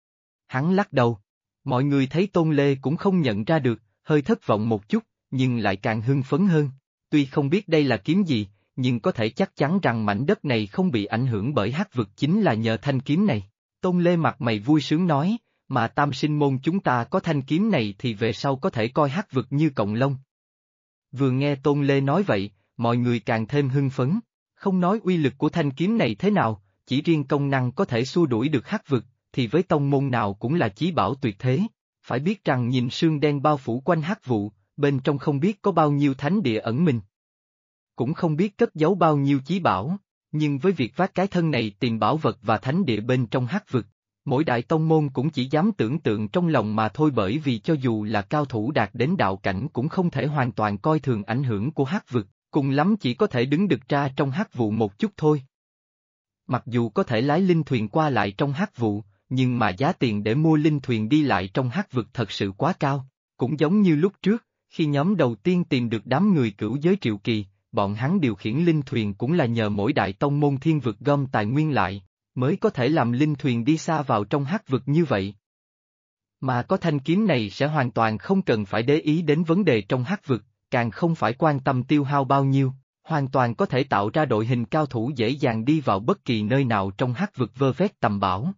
Hắn lắc đầu. Mọi người thấy Tôn Lê cũng không nhận ra được, hơi thất vọng một chút, nhưng lại càng hưng phấn hơn. Tuy không biết đây là kiếm gì, nhưng có thể chắc chắn rằng mảnh đất này không bị ảnh hưởng bởi hắc vực chính là nhờ thanh kiếm này. Tôn Lê mặt mày vui sướng nói, mà tam sinh môn chúng ta có thanh kiếm này thì về sau có thể coi hắc vực như cọng lông. Vừa nghe Tôn Lê nói vậy, mọi người càng thêm hưng phấn, không nói uy lực của thanh kiếm này thế nào, chỉ riêng công năng có thể xua đuổi được hắc vực, thì với tông môn nào cũng là chí bảo tuyệt thế. Phải biết rằng nhìn sương đen bao phủ quanh hắc vụ, bên trong không biết có bao nhiêu thánh địa ẩn mình. Cũng không biết cất giấu bao nhiêu chí bảo, nhưng với việc vác cái thân này tìm bảo vật và thánh địa bên trong hắc vực, mỗi đại tông môn cũng chỉ dám tưởng tượng trong lòng mà thôi, bởi vì cho dù là cao thủ đạt đến đạo cảnh cũng không thể hoàn toàn coi thường ảnh hưởng của hắc vực, cùng lắm chỉ có thể đứng được ra trong hắc vụ một chút thôi. Mặc dù có thể lái linh thuyền qua lại trong hắc vụ, nhưng mà giá tiền để mua linh thuyền đi lại trong hắc vực thật sự quá cao, cũng giống như lúc trước, khi nhóm đầu tiên tìm được đám người cửu giới Triệu Kỳ, bọn hắn điều khiển linh thuyền cũng là nhờ mỗi đại tông môn thiên vực gom tài nguyên lại, mới có thể làm linh thuyền đi xa vào trong hắc vực như vậy. Mà có thanh kiếm này sẽ hoàn toàn không cần phải để ý đến vấn đề trong hắc vực, càng không phải quan tâm tiêu hao bao nhiêu, hoàn toàn có thể tạo ra đội hình cao thủ dễ dàng đi vào bất kỳ nơi nào trong hắc vực vơ vét tầm bảo.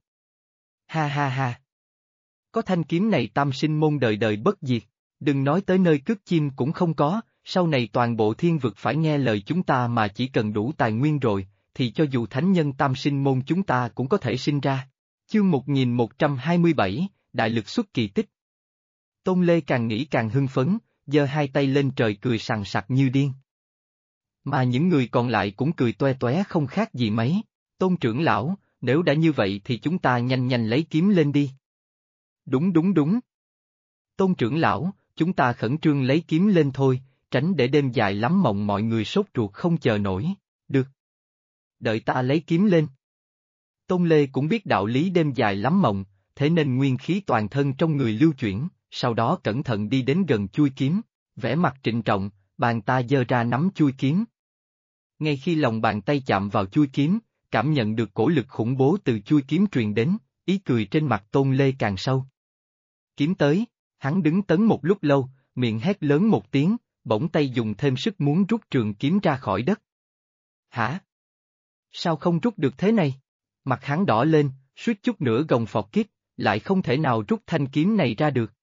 Ha. Có thanh kiếm này tam sinh môn đời đời bất diệt, đừng nói tới nơi cất chim cũng không có, sau này toàn bộ thiên vực phải nghe lời chúng ta, mà chỉ cần đủ tài nguyên rồi, thì cho dù thánh nhân tam sinh môn chúng ta cũng có thể sinh ra. Chương 1127, Đại lực xuất kỳ tích. Tôn Lê càng nghĩ càng hưng phấn, giơ hai tay lên trời cười sằng sặc như điên. Mà những người còn lại cũng cười toe toé không khác gì mấy. Tôn trưởng lão, nếu đã như vậy thì chúng ta nhanh nhanh lấy kiếm lên đi. Đúng đúng đúng. Tôn trưởng lão, chúng ta khẩn trương lấy kiếm lên thôi, tránh để đêm dài lắm mộng mọi người sốt ruột không chờ nổi. Được. Đợi ta lấy kiếm lên. Tôn Lê cũng biết đạo lý đêm dài lắm mộng, thế nên nguyên khí toàn thân trong người lưu chuyển, sau đó cẩn thận đi đến gần chuôi kiếm, vẻ mặt trịnh trọng, bàn ta giơ ra nắm chuôi kiếm. Ngay khi lòng bàn tay chạm vào chuôi kiếm, cảm nhận được cổ lực khủng bố từ chuôi kiếm truyền đến, ý cười trên mặt Tôn Lê càng sâu. Kiếm tới, hắn đứng tấn một lúc lâu, miệng hét lớn một tiếng, bỗng tay dùng thêm sức muốn rút trường kiếm ra khỏi đất. Hả? Sao không rút được thế này? Mặt hắn đỏ lên, suýt chút nữa gồng phọt kiếp, lại không thể nào rút thanh kiếm này ra được.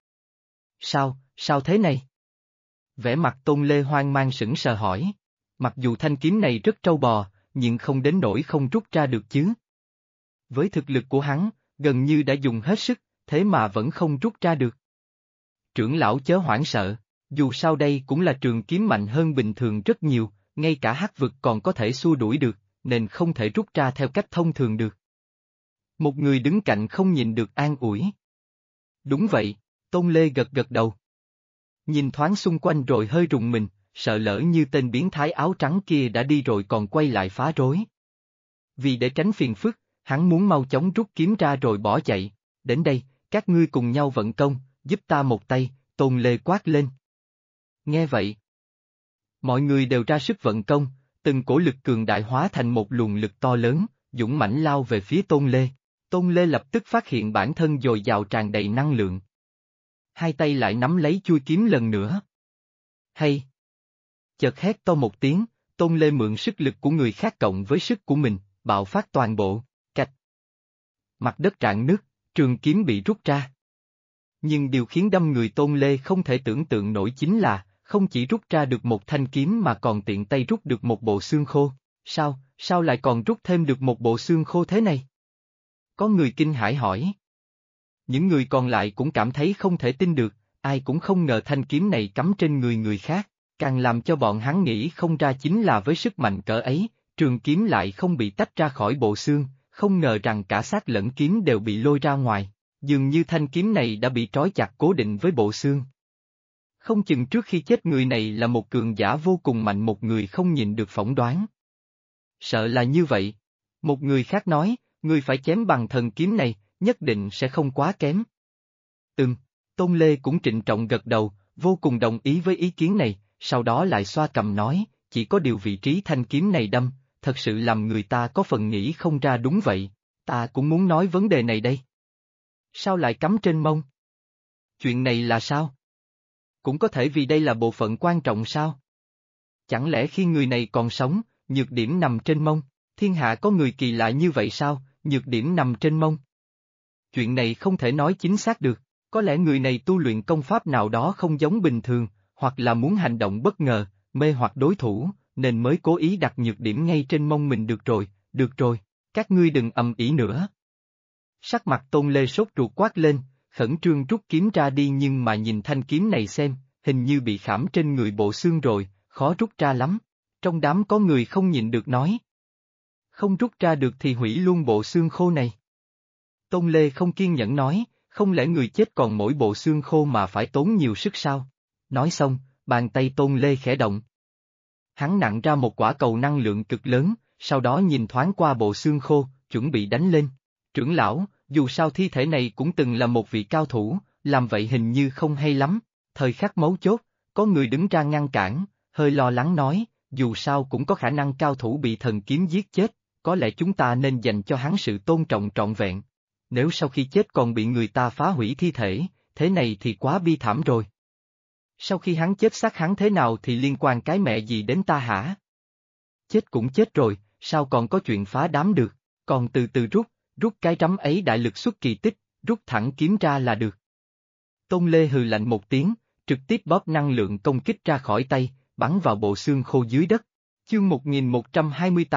Sao thế này? Vẻ mặt Tôn Lê hoang mang sững sờ hỏi. Mặc dù thanh kiếm này rất trâu bò, nhưng không đến nỗi không rút ra được chứ. Với thực lực của hắn, gần như đã dùng hết sức, thế mà vẫn không rút ra được. Trưởng lão chớ hoảng sợ, dù sao đây cũng là trường kiếm mạnh hơn bình thường rất nhiều, ngay cả hắc vực còn có thể xua đuổi được, nên không thể rút ra theo cách thông thường được. Một người đứng cạnh không nhìn được an ủi. Đúng vậy, Tôn Lê gật gật đầu. Nhìn thoáng xung quanh rồi hơi rùng mình, sợ lỡ như tên biến thái áo trắng kia đã đi rồi còn quay lại phá rối. Vì để tránh phiền phức, hắn muốn mau chóng rút kiếm ra rồi bỏ chạy. Đến đây, các ngươi cùng nhau vận công, giúp ta một tay, Tôn Lê quát lên. Nghe vậy, mọi người đều ra sức vận công, từng cổ lực cường đại hóa thành một luồng lực to lớn, dũng mãnh lao về phía Tôn Lê. Tôn Lê lập tức phát hiện bản thân dồi dào tràn đầy năng lượng. Hai tay lại nắm lấy chuôi kiếm lần nữa. Hay! Chợt hét to một tiếng, Tôn Lê mượn sức lực của người khác cộng với sức của mình, bạo phát toàn bộ, cạch. Mặt đất rạn nứt, trường kiếm bị rút ra. Nhưng điều khiến đâm người Tôn Lê không thể tưởng tượng nổi chính là, không chỉ rút ra được một thanh kiếm mà còn tiện tay rút được một bộ xương khô. Sao lại còn rút thêm được một bộ xương khô thế này? Có người kinh hãi hỏi. Những người còn lại cũng cảm thấy không thể tin được, ai cũng không ngờ thanh kiếm này cắm trên người người khác, càng làm cho bọn hắn nghĩ không ra chính là với sức mạnh cỡ ấy, trường kiếm lại không bị tách ra khỏi bộ xương, không ngờ rằng cả xác lẫn kiếm đều bị lôi ra ngoài, dường như thanh kiếm này đã bị trói chặt cố định với bộ xương. Không chừng trước khi chết người này là một cường giả vô cùng mạnh, một người không nhìn được phỏng đoán. Sợ là như vậy. Một người khác nói, người phải chém bằng thần kiếm này, nhất định sẽ không quá kém. Tôn Lê cũng trịnh trọng gật đầu, vô cùng đồng ý với ý kiến này, sau đó lại xoa cầm nói, chỉ có điều vị trí thanh kiếm này đâm, thật sự làm người ta có phần nghĩ không ra. Đúng vậy, ta cũng muốn nói vấn đề này đây. Sao lại cắm trên mông? Chuyện này là sao? Cũng có thể vì đây là bộ phận quan trọng sao? Chẳng lẽ khi người này còn sống, nhược điểm nằm trên mông? Thiên hạ có người kỳ lạ như vậy sao, nhược điểm nằm trên mông? Chuyện này không thể nói chính xác được, có lẽ người này tu luyện công pháp nào đó không giống bình thường, hoặc là muốn hành động bất ngờ, mê hoặc đối thủ, nên mới cố ý đặt nhược điểm ngay trên mông mình. Được rồi, các ngươi đừng ầm ĩ nữa. Sắc mặt Tôn Lê sốt ruột quát lên, khẩn trương rút kiếm ra đi, nhưng mà nhìn thanh kiếm này xem, hình như bị khảm trên người bộ xương rồi, khó rút ra lắm. Trong đám có người không nhịn được nói. Không rút ra được thì hủy luôn bộ xương khô này. Tôn Lê không kiên nhẫn nói, không lẽ người chết còn mỗi bộ xương khô mà phải tốn nhiều sức sao? Nói xong, bàn tay Tôn Lê khẽ động. Hắn nặn ra một quả cầu năng lượng cực lớn, sau đó nhìn thoáng qua bộ xương khô, chuẩn bị đánh lên. Trưởng lão, dù sao thi thể này cũng từng là một vị cao thủ, làm vậy hình như không hay lắm. Thời khắc mấu chốt, có người đứng ra ngăn cản, hơi lo lắng nói, dù sao cũng có khả năng cao thủ bị thần kiếm giết chết, có lẽ chúng ta nên dành cho hắn sự tôn trọng trọn vẹn. Nếu sau khi chết còn bị người ta phá hủy thi thể, thế này thì quá bi thảm rồi. Sau khi hắn chết xác hắn thế nào thì liên quan cái mẹ gì đến ta hả? Chết cũng chết rồi, sao còn có chuyện phá đám được, còn từ từ rút cái rắm ấy đại lực xuất kỳ tích, rút thẳng kiếm ra là được. Tôn Lê hừ lạnh một tiếng, trực tiếp bóp năng lượng công kích ra khỏi tay, bắn vào bộ xương khô dưới đất. Chương 1128,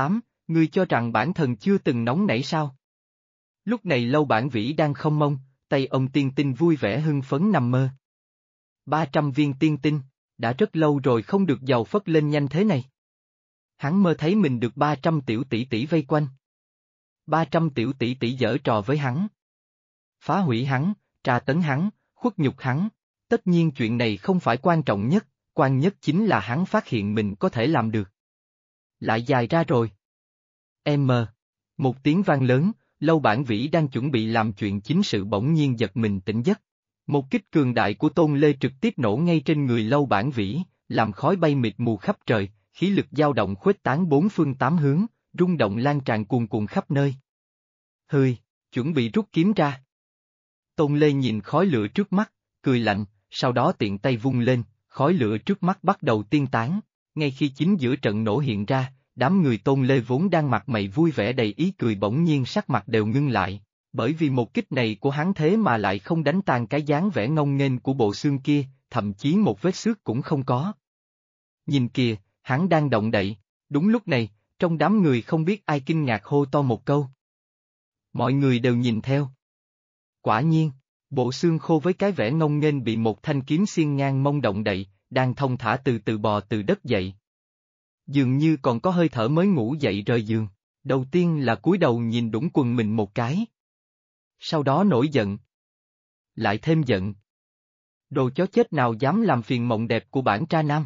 Ngươi cho rằng bản thân chưa từng nóng nảy sao? Lúc này Lâu Bản Vĩ đang không mông, tay ông tiên tinh vui vẻ hưng phấn nằm mơ. 300 viên tiên tinh, đã rất lâu rồi không được giàu phất lên nhanh thế này. Hắn mơ thấy mình được 300 tiểu tỷ tỷ vây quanh. 300 tiểu tỷ tỷ giở trò với hắn. Phá hủy hắn, tra tấn hắn, khuất nhục hắn. Tất nhiên chuyện này không phải quan trọng nhất, quan nhất chính là hắn phát hiện mình có thể làm được. Lại dài ra rồi. Một tiếng vang lớn, Lâu Bản Vĩ đang chuẩn bị làm chuyện chính sự bỗng nhiên giật mình tỉnh giấc. Một kích cường đại của Tôn Lê trực tiếp nổ ngay trên người Lâu Bản Vĩ, làm khói bay mịt mù khắp trời, khí lực dao động khuếch tán bốn phương tám hướng, rung động lan tràn cuồn cuộn khắp nơi. Hười, chuẩn bị rút kiếm ra. Tôn Lê nhìn khói lửa trước mắt, cười lạnh, sau đó tiện tay vung lên, khói lửa trước mắt bắt đầu tiên tán. Ngay khi chính giữa trận nổ hiện ra, đám người Tôn Lê vốn đang mặt mày vui vẻ đầy ý cười bỗng nhiên sắc mặt đều ngưng lại, bởi vì một kích này của hắn thế mà lại không đánh tan cái dáng vẻ ngông nghênh của bộ xương kia, thậm chí một vết xước cũng không có. Nhìn kìa, hắn đang động đậy. Đúng lúc này, trong đám người không biết ai kinh ngạc hô to một câu. Mọi người đều nhìn theo. Quả nhiên, bộ xương khô với cái vẻ ngông nghênh bị một thanh kiếm xiên ngang mông động đậy, đang thong thả từ từ bò từ đất dậy. Dường như còn có hơi thở mới ngủ dậy rời giường, đầu tiên là cúi đầu nhìn đũng quần mình một cái. Sau đó nổi giận. Lại thêm giận. Đồ chó chết nào dám làm phiền mộng đẹp của bản tra nam.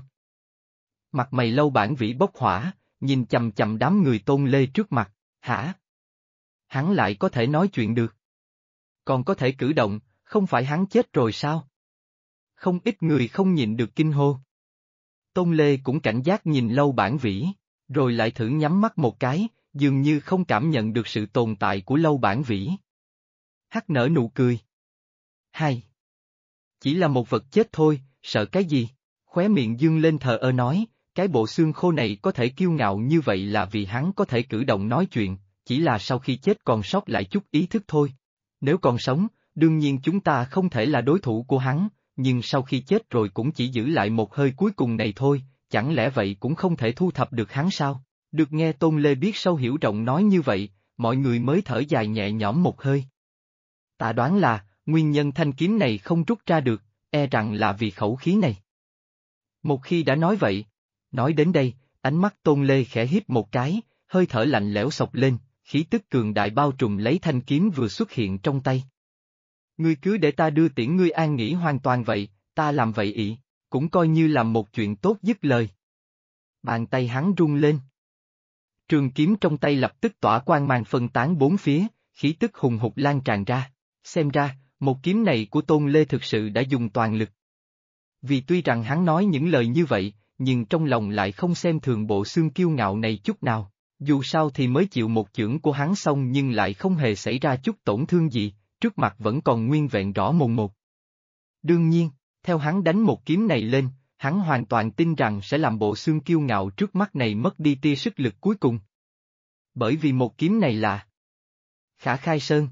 Mặt mày Lâu Bản Vĩ bốc hỏa, nhìn chầm chầm đám người Tôn Lê trước mặt, hả? Hắn lại có thể nói chuyện được. Còn có thể cử động, không phải hắn chết rồi sao? Không ít người không nhịn được kinh hô. Tôn Lê cũng cảnh giác nhìn Lâu Bản Vĩ, rồi lại thử nhắm mắt một cái, dường như không cảm nhận được sự tồn tại của Lâu Bản Vĩ. Hắc nở nụ cười. Hay. Chỉ là một vật chết thôi, sợ cái gì? Khóe miệng dương lên thờ ơ nói, cái bộ xương khô này có thể kiêu ngạo như vậy là vì hắn có thể cử động nói chuyện, chỉ là sau khi chết còn sót lại chút ý thức thôi. Nếu còn sống, đương nhiên chúng ta không thể là đối thủ của hắn, nhưng sau khi chết rồi cũng chỉ giữ lại một hơi cuối cùng này thôi, chẳng lẽ vậy cũng không thể thu thập được hắn sao? Được nghe Tôn Lê biết sâu hiểu rộng nói như vậy, mọi người mới thở dài nhẹ nhõm một hơi. Ta đoán là, nguyên nhân thanh kiếm này không rút ra được, e rằng là vì khẩu khí này. Một khi đã nói vậy, nói đến đây, ánh mắt Tôn Lê khẽ híp một cái, hơi thở lạnh lẽo xộc lên, khí tức cường đại bao trùm lấy thanh kiếm vừa xuất hiện trong tay. Ngươi cứ để ta đưa tiễn ngươi an nghỉ hoàn toàn vậy, ta làm vậy ị, cũng coi như làm một chuyện tốt dứt lời. Bàn tay hắn rung lên. Trường kiếm trong tay lập tức tỏa quang mang phân tán bốn phía, khí tức hùng hục lan tràn ra. Xem ra, một kiếm này của Tôn Lê thực sự đã dùng toàn lực. Vì tuy rằng hắn nói những lời như vậy, nhưng trong lòng lại không xem thường bộ xương kiêu ngạo này chút nào. Dù sao thì mới chịu một chưởng của hắn xong nhưng lại không hề xảy ra chút tổn thương gì, trước mặt vẫn còn nguyên vẹn rõ mồn một. Đương nhiên, theo hắn đánh một kiếm này lên, hắn hoàn toàn tin rằng sẽ làm bộ xương kiêu ngạo trước mắt này mất đi tia sức lực cuối cùng. Bởi vì một kiếm này là Khả Khai Sơn.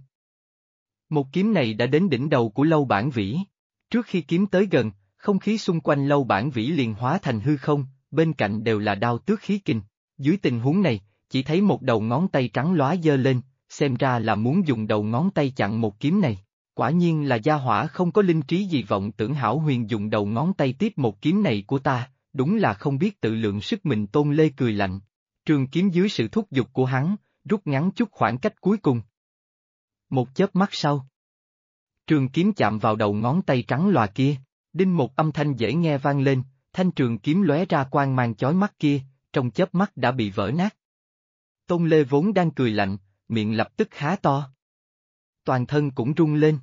Một kiếm này đã đến đỉnh đầu của Lâu Bản Vĩ. Trước khi kiếm tới gần, không khí xung quanh Lâu Bản Vĩ liền hóa thành hư không, bên cạnh đều là đao tước khí kình. Dưới tình huống này, chỉ thấy một đầu ngón tay trắng lóa giơ lên, xem ra là muốn dùng đầu ngón tay chặn một kiếm này. Quả nhiên là gia hỏa không có linh trí gì vọng tưởng hão huyền dùng đầu ngón tay tiếp một kiếm này của ta, đúng là không biết tự lượng sức mình. Tôn Lê cười lạnh. Trường kiếm dưới sự thúc giục của hắn, rút ngắn chút khoảng cách cuối cùng. Một chớp mắt sau, trường kiếm chạm vào đầu ngón tay trắng lòa kia, đinh một âm thanh dễ nghe vang lên, thanh trường kiếm lóe ra quang mang chói mắt kia, trong chớp mắt đã bị vỡ nát. Tôn Lê vốn đang cười lạnh, miệng lập tức há to. Toàn thân cũng rung lên,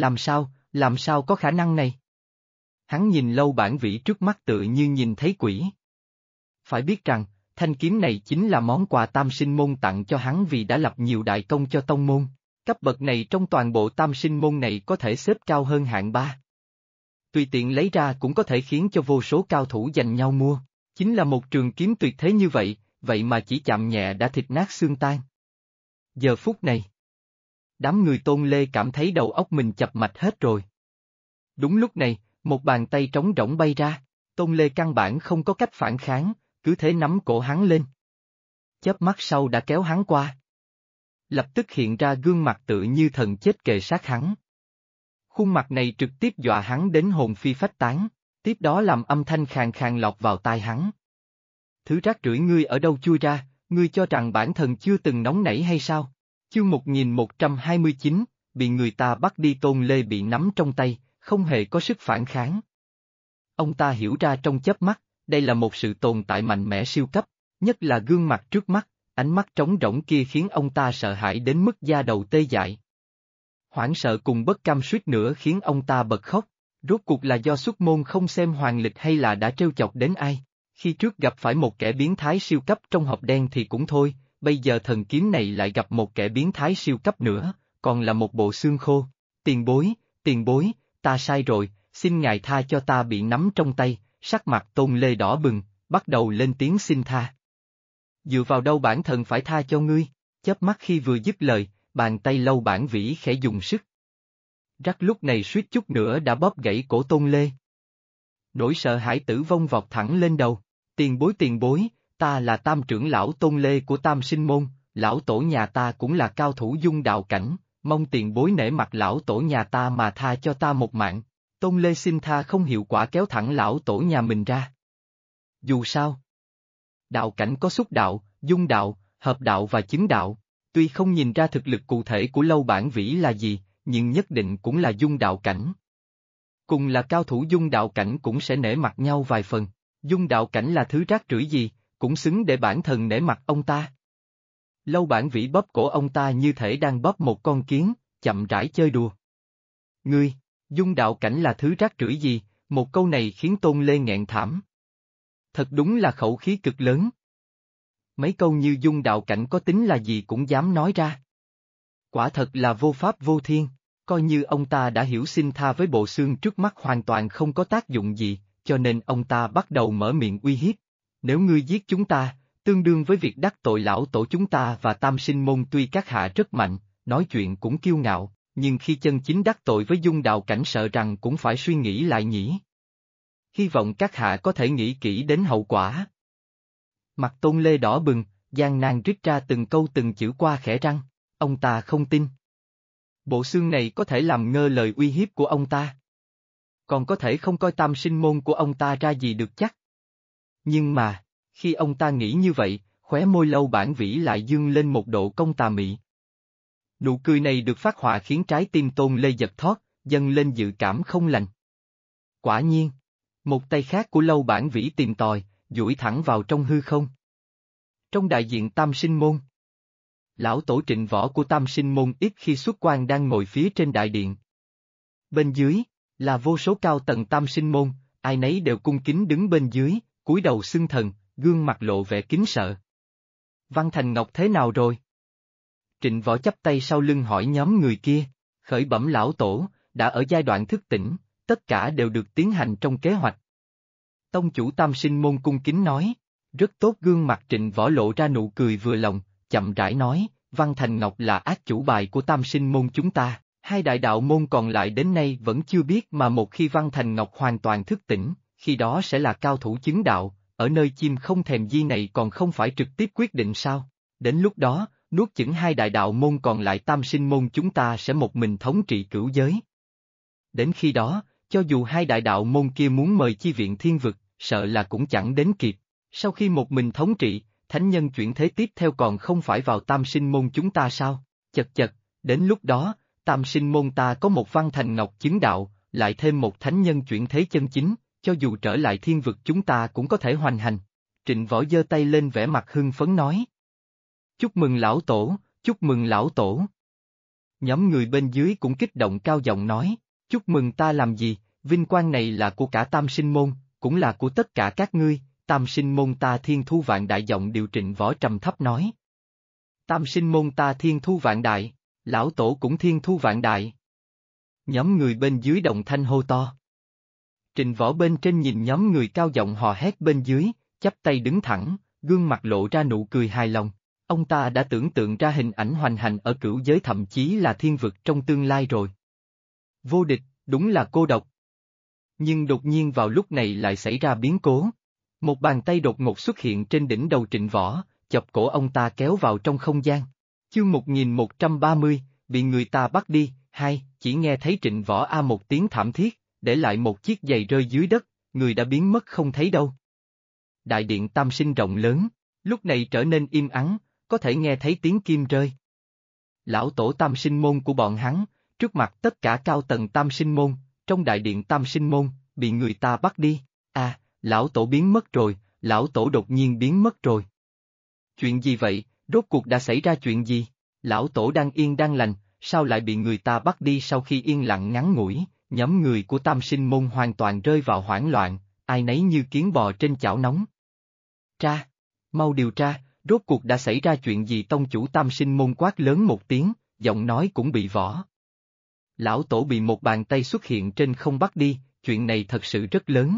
làm sao có khả năng này? Hắn nhìn Lâu Bản Vĩ trước mắt tựa như nhìn thấy quỷ. Phải biết rằng, thanh kiếm này chính là món quà Tam Sinh Môn tặng cho hắn vì đã lập nhiều đại công cho tông môn. Cấp bậc này trong toàn bộ Tam Sinh Môn này có thể xếp cao hơn hạng 3. Tùy tiện lấy ra cũng có thể khiến cho vô số cao thủ giành nhau mua. Chính là một trường kiếm tuyệt thế như vậy, vậy mà chỉ chạm nhẹ đã thịt nát xương tan. Giờ phút này, đám người Tôn Lê cảm thấy đầu óc mình chập mạch hết rồi. Đúng lúc này, một bàn tay trống rỗng bay ra, Tôn Lê căn bản không có cách phản kháng, cứ thế nắm cổ hắn lên. chớp mắt sau đã kéo hắn qua. Lập tức hiện ra gương mặt tựa như thần chết kề sát hắn. Khuôn mặt này trực tiếp dọa hắn đến hồn phi phách tán, tiếp đó làm âm thanh khàn khàn lọt vào tai hắn. Thứ rác rưởi ngươi ở đâu chui ra, ngươi cho rằng bản thân chưa từng nóng nảy hay sao? Chương 1129, bị người ta bắt đi. Tôn Lê bị nắm trong tay, không hề có sức phản kháng. Ông ta hiểu ra trong chớp mắt, đây là một sự tồn tại mạnh mẽ siêu cấp, nhất là gương mặt trước mắt, ánh mắt trống rỗng kia khiến ông ta sợ hãi đến mức da đầu tê dại. Hoảng sợ cùng bất cam suýt nữa khiến ông ta bật khóc, rốt cuộc là do xuất môn không xem hoàng lịch hay là đã trêu chọc đến ai. Khi trước gặp phải một kẻ biến thái siêu cấp trong hộp đen thì cũng thôi, bây giờ thần kiếm này lại gặp một kẻ biến thái siêu cấp nữa, còn là một bộ xương khô. Tiền bối, ta sai rồi, xin ngài tha cho ta. Bị nắm trong tay, sắc mặt Tôn Lê đỏ bừng, bắt đầu lên tiếng xin tha. Dựa vào đâu bản thân phải tha cho ngươi? Chớp mắt khi vừa dứt lời, bàn tay Lâu Bản Vĩ khẽ dùng sức. Rắc lúc này suýt chút nữa đã bóp gãy cổ Tôn Lê. Nỗi sợ hãi tử vong vọt thẳng lên đầu. Tiền bối, ta là Tam trưởng lão Tôn Lê của Tam Sinh Môn, lão tổ nhà ta cũng là cao thủ dung đạo cảnh, mong tiền bối nể mặt lão tổ nhà ta mà tha cho ta một mạng. Tôn Lê xin tha không hiệu quả kéo thẳng lão tổ nhà mình ra. Dù sao, đạo cảnh có xúc đạo, dung đạo, hợp đạo và chứng đạo. Tuy không nhìn ra thực lực cụ thể của Lâu Bản Vĩ là gì, nhưng nhất định cũng là dung đạo cảnh. Cùng là cao thủ dung đạo cảnh cũng sẽ nể mặt nhau vài phần. Dung đạo cảnh là thứ rác rưởi gì, cũng xứng để bản thân nể mặt ông ta. Lâu Bản Vĩ bóp cổ ông ta như thể đang bóp một con kiến, chậm rãi chơi đùa. Ngươi, dung đạo cảnh là thứ rác rưởi gì? Một câu này khiến Tôn Lê nghẹn thảm. Thật đúng là khẩu khí cực lớn. Mấy câu như dung đạo cảnh có tính là gì cũng dám nói ra. Quả thật là vô pháp vô thiên, coi như ông ta đã hiểu xin tha với bộ xương trước mắt hoàn toàn không có tác dụng gì, cho nên ông ta bắt đầu mở miệng uy hiếp. Nếu ngươi giết chúng ta, tương đương với việc đắc tội lão tổ chúng ta và Tam Sinh Môn. Tuy các hạ rất mạnh, nói chuyện cũng kiêu ngạo, nhưng khi chân chính đắc tội với dung đạo cảnh sợ rằng cũng phải suy nghĩ lại nhỉ. Hy vọng các hạ có thể nghĩ kỹ đến hậu quả. Mặt Tôn Lê đỏ bừng, gian nan rít ra từng câu từng chữ qua khẽ răng, ông ta không tin. Bộ xương này có thể làm ngơ lời uy hiếp của ông ta. Còn có thể không coi Tam Sinh Môn của ông ta ra gì được chắc. Nhưng mà, khi ông ta nghĩ như vậy, khóe môi Lâu Bản Vĩ lại dương lên một độ cong tà mị. Nụ cười này được phát họa khiến trái tim Tôn Lê giật thót, dâng lên dự cảm không lành. Quả nhiên, một tay khác của Lâu Bản Vĩ tìm tòi, duỗi thẳng vào trong hư không. Trong đại diện Tam Sinh Môn, lão tổ Trịnh Võ của Tam Sinh Môn ít khi xuất quan đang ngồi phía trên đại điện. Bên dưới, là vô số cao tầng Tam Sinh Môn, ai nấy đều cung kính đứng bên dưới, cúi đầu xưng thần, gương mặt lộ vẻ kính sợ. Văn Thành Ngọc thế nào rồi? Trịnh Võ chắp tay sau lưng hỏi nhóm người kia, khởi bẩm lão tổ, đã ở giai đoạn thức tỉnh, tất cả đều được tiến hành trong kế hoạch. Tông chủ Tam Sinh Môn cung kính nói, rất tốt. Gương mặt Trịnh Võ lộ ra nụ cười vừa lòng, chậm rãi nói, Văn Thành Ngọc là ác chủ bài của Tam Sinh Môn chúng ta, hai đại đạo môn còn lại đến nay vẫn chưa biết, mà một khi Văn Thành Ngọc hoàn toàn thức tỉnh, khi đó sẽ là cao thủ chứng đạo, ở nơi chim không thèm di này còn không phải trực tiếp quyết định sao? Đến lúc đó, nuốt chửng hai đại đạo môn còn lại Tam Sinh Môn chúng ta sẽ một mình thống trị cửu giới. Đến khi đó, cho dù hai đại đạo môn kia muốn mời chi viện thiên vực, sợ là cũng chẳng đến kịp. Sau khi một mình thống trị, thánh nhân chuyển thế tiếp theo còn không phải vào Tam Sinh Môn chúng ta sao? Chật chật, đến lúc đó, Tam Sinh Môn ta có một Văn Thành Ngọc chứng đạo, lại thêm một thánh nhân chuyển thế chân chính, cho dù trở lại thiên vực chúng ta cũng có thể hoành hành. Trịnh Võ giơ tay lên vẻ mặt hưng phấn nói. Chúc mừng lão tổ, chúc mừng lão tổ. Nhóm người bên dưới cũng kích động cao giọng nói, chúc mừng ta làm gì, vinh quang này là của cả Tam Sinh Môn, cũng là của tất cả các ngươi. Tam Sinh Môn ta thiên thu vạn đại. Giọng điệu Trịnh Võ trầm thấp nói. Tam Sinh Môn ta thiên thu vạn đại, lão tổ cũng thiên thu vạn đại. Nhóm người bên dưới đồng thanh hô to. Trịnh Võ bên trên nhìn nhóm người cao giọng hò hét bên dưới, chắp tay đứng thẳng, gương mặt lộ ra nụ cười hài lòng. Ông ta đã tưởng tượng ra hình ảnh hoành hành ở cửu giới, thậm chí là thiên vực trong tương lai rồi. Vô địch, đúng là cô độc. Nhưng đột nhiên vào lúc này lại xảy ra biến cố. Một bàn tay đột ngột xuất hiện trên đỉnh đầu Trịnh Võ, chọc cổ ông ta kéo vào trong không gian. Chương 1130, bị người ta bắt đi, hai, chỉ nghe thấy Trịnh Võ a một tiếng thảm thiết, để lại một chiếc giày rơi dưới đất, người đã biến mất không thấy đâu. Đại điện Tam Sinh rộng lớn, lúc này trở nên im ắng, có thể nghe thấy tiếng kim rơi. Lão tổ Tam Sinh môn của bọn hắn, trước mặt tất cả cao tầng Tam Sinh môn, trong đại điện Tam Sinh môn, bị người ta bắt đi. À, lão tổ biến mất rồi, lão tổ đột nhiên biến mất rồi. Chuyện gì vậy, rốt cuộc đã xảy ra chuyện gì? Lão tổ đang yên đang lành, sao lại bị người ta bắt đi? Sau khi yên lặng ngắn ngủi, nhóm người của Tam Sinh môn hoàn toàn rơi vào hoảng loạn, ai nấy như kiến bò trên chảo nóng. Tra, mau điều tra, rốt cuộc đã xảy ra chuyện gì? Tông chủ Tam Sinh môn quát lớn một tiếng, giọng nói cũng bị vỏ. Lão tổ bị một bàn tay xuất hiện trên không bắt đi, chuyện này thật sự rất lớn.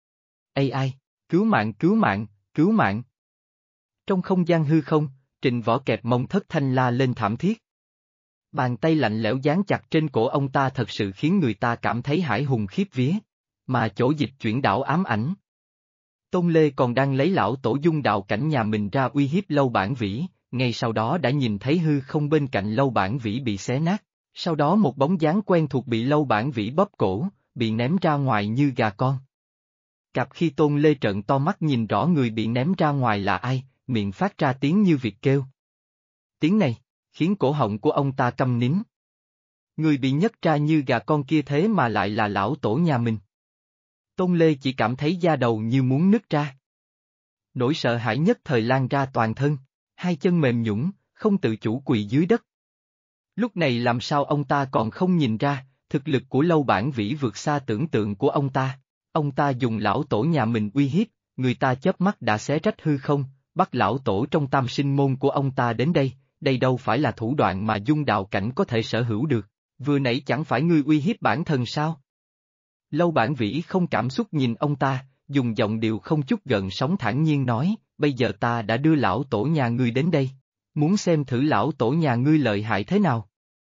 Ai, cứu mạng cứu mạng, cứu mạng. Trong không gian hư không, Trịnh Võ kẹp mông thất thanh la lên thảm thiết. Bàn tay lạnh lẽo dán chặt trên cổ ông ta thật sự khiến người ta cảm thấy hãi hùng khiếp vía, mà chỗ dịch chuyển đảo ám ảnh. Tôn Lê còn đang lấy lão tổ dung đạo cảnh nhà mình ra uy hiếp Lâu Bản Vĩ, ngay sau đó đã nhìn thấy hư không bên cạnh Lâu Bản Vĩ bị xé nát, sau đó một bóng dáng quen thuộc bị Lâu Bản Vĩ bóp cổ, bị ném ra ngoài như gà con. Cặp khi Tôn Lê trợn to mắt nhìn rõ người bị ném ra ngoài là ai, miệng phát ra tiếng như vịt kêu. Tiếng này, khiến cổ họng của ông ta câm nín. Người bị nhấc ra như gà con kia thế mà lại là lão tổ nhà mình. Tôn Lê chỉ cảm thấy da đầu như muốn nứt ra. Nỗi sợ hãi nhất thời lan ra toàn thân, hai chân mềm nhũn, không tự chủ quỳ dưới đất. Lúc này làm sao ông ta còn không nhìn ra, thực lực của Lâu Bản Vĩ vượt xa tưởng tượng của ông ta. Ông ta dùng lão tổ nhà mình uy hiếp, người ta chớp mắt đã xé rách hư không, bắt lão tổ trong Tam Sinh môn của ông ta đến đây đâu phải là thủ đoạn mà dung đạo cảnh có thể sở hữu được, vừa nãy chẳng phải ngươi uy hiếp bản thân sao? Lâu Bản Vĩ không cảm xúc nhìn ông ta, dùng giọng điệu không chút gợn sóng thản nhiên nói, bây giờ ta đã đưa lão tổ nhà ngươi đến đây, muốn xem thử lão tổ nhà ngươi lợi hại thế nào.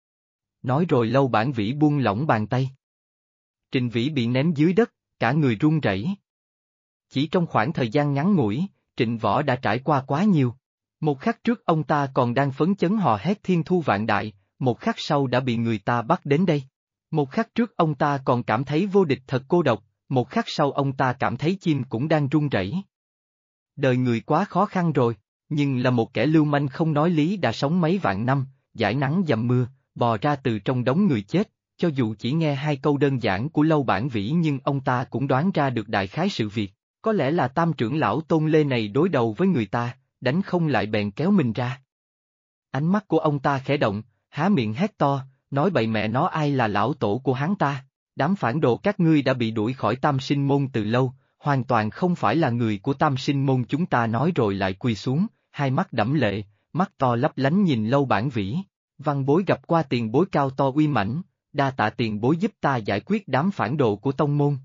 Nói rồi Lâu Bản Vĩ buông lỏng bàn tay. Trịnh Vĩ bị ném dưới đất, cả người run rẩy. Chỉ trong khoảng thời gian ngắn ngủi, Trịnh Võ đã trải qua quá nhiều. Một khắc trước ông ta còn đang phấn chấn hò hét thiên thu vạn đại, một khắc sau đã bị người ta bắt đến đây. Một khắc trước ông ta còn cảm thấy vô địch thật cô độc, một khắc sau ông ta cảm thấy chim cũng đang run rẩy. Đời người quá khó khăn rồi, nhưng là một kẻ lưu manh không nói lý đã sống mấy vạn năm, dãi nắng dầm mưa, bò ra từ trong đống người chết, cho dù chỉ nghe hai câu đơn giản của Lâu Bản Vĩ nhưng ông ta cũng đoán ra được đại khái sự việc, có lẽ là tam trưởng lão Tôn Lê này đối đầu với người ta, đánh không lại bèn kéo mình ra. Ánh mắt của ông ta khẽ động, há miệng hét to, nói bậy mẹ nó ai là lão tổ của hắn ta, đám phản đồ các ngươi đã bị đuổi khỏi Tam Sinh môn từ lâu, hoàn toàn không phải là người của Tam Sinh môn chúng ta, nói rồi lại quỳ xuống, hai mắt đẫm lệ, mắt to lấp lánh nhìn Lâu Bản Vĩ, văn bối gặp qua tiền bối cao to uy mãnh, đa tạ tiền bối giúp ta giải quyết đám phản đồ của tông môn.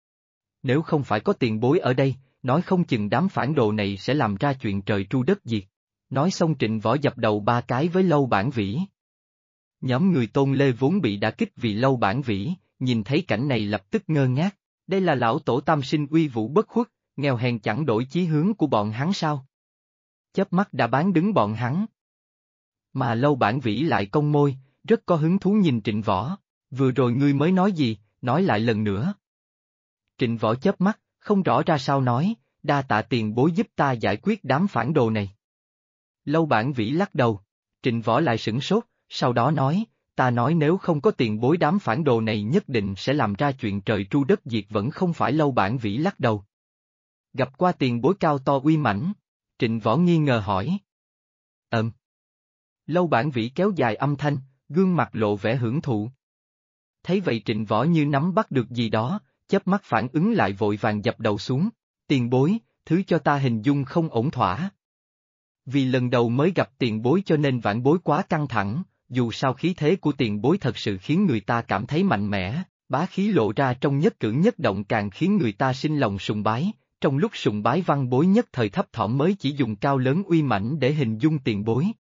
Nếu không phải có tiền bối ở đây, nói không chừng đám phản đồ này sẽ làm ra chuyện trời tru đất diệt. Nói xong Trịnh Võ dập đầu ba cái với Lâu Bản Vĩ. Nhóm người Tôn Lê vốn bị đả kích vì Lâu Bản Vĩ, nhìn thấy cảnh này lập tức ngơ ngác, đây là lão tổ Tam Sinh uy vũ bất khuất, nghèo hèn chẳng đổi chí hướng của bọn hắn sao? Chớp mắt đã bán đứng bọn hắn. Mà Lâu Bản Vĩ lại cong môi, rất có hứng thú nhìn Trịnh Võ, vừa rồi ngươi mới nói gì, nói lại lần nữa. Trịnh Võ chớp mắt, không rõ ra sao nói, đa tạ tiền bối giúp ta giải quyết đám phản đồ này. Lâu Bản Vĩ lắc đầu, Trịnh Võ lại sửng sốt, sau đó nói, ta nói nếu không có tiền bối đám phản đồ này nhất định sẽ làm ra chuyện trời tru đất diệt, vẫn không phải. Lâu Bản Vĩ lắc đầu. Gặp qua tiền bối cao to uy mãnh, Trịnh Võ nghi ngờ hỏi. Lâu Bản Vĩ kéo dài âm thanh, gương mặt lộ vẻ hưởng thụ. Thấy vậy Trịnh Võ như nắm bắt được gì đó, chớp mắt phản ứng lại vội vàng dập đầu xuống, tiền bối, thứ cho ta hình dung không ổn thỏa. Vì lần đầu mới gặp tiền bối cho nên vãn bối quá căng thẳng, dù sao khí thế của tiền bối thật sự khiến người ta cảm thấy mạnh mẽ, bá khí lộ ra trong nhất cử nhất động càng khiến người ta sinh lòng sùng bái, trong lúc sùng bái văn bối nhất thời thấp thỏm mới chỉ dùng cao lớn uy mãnh để hình dung tiền bối.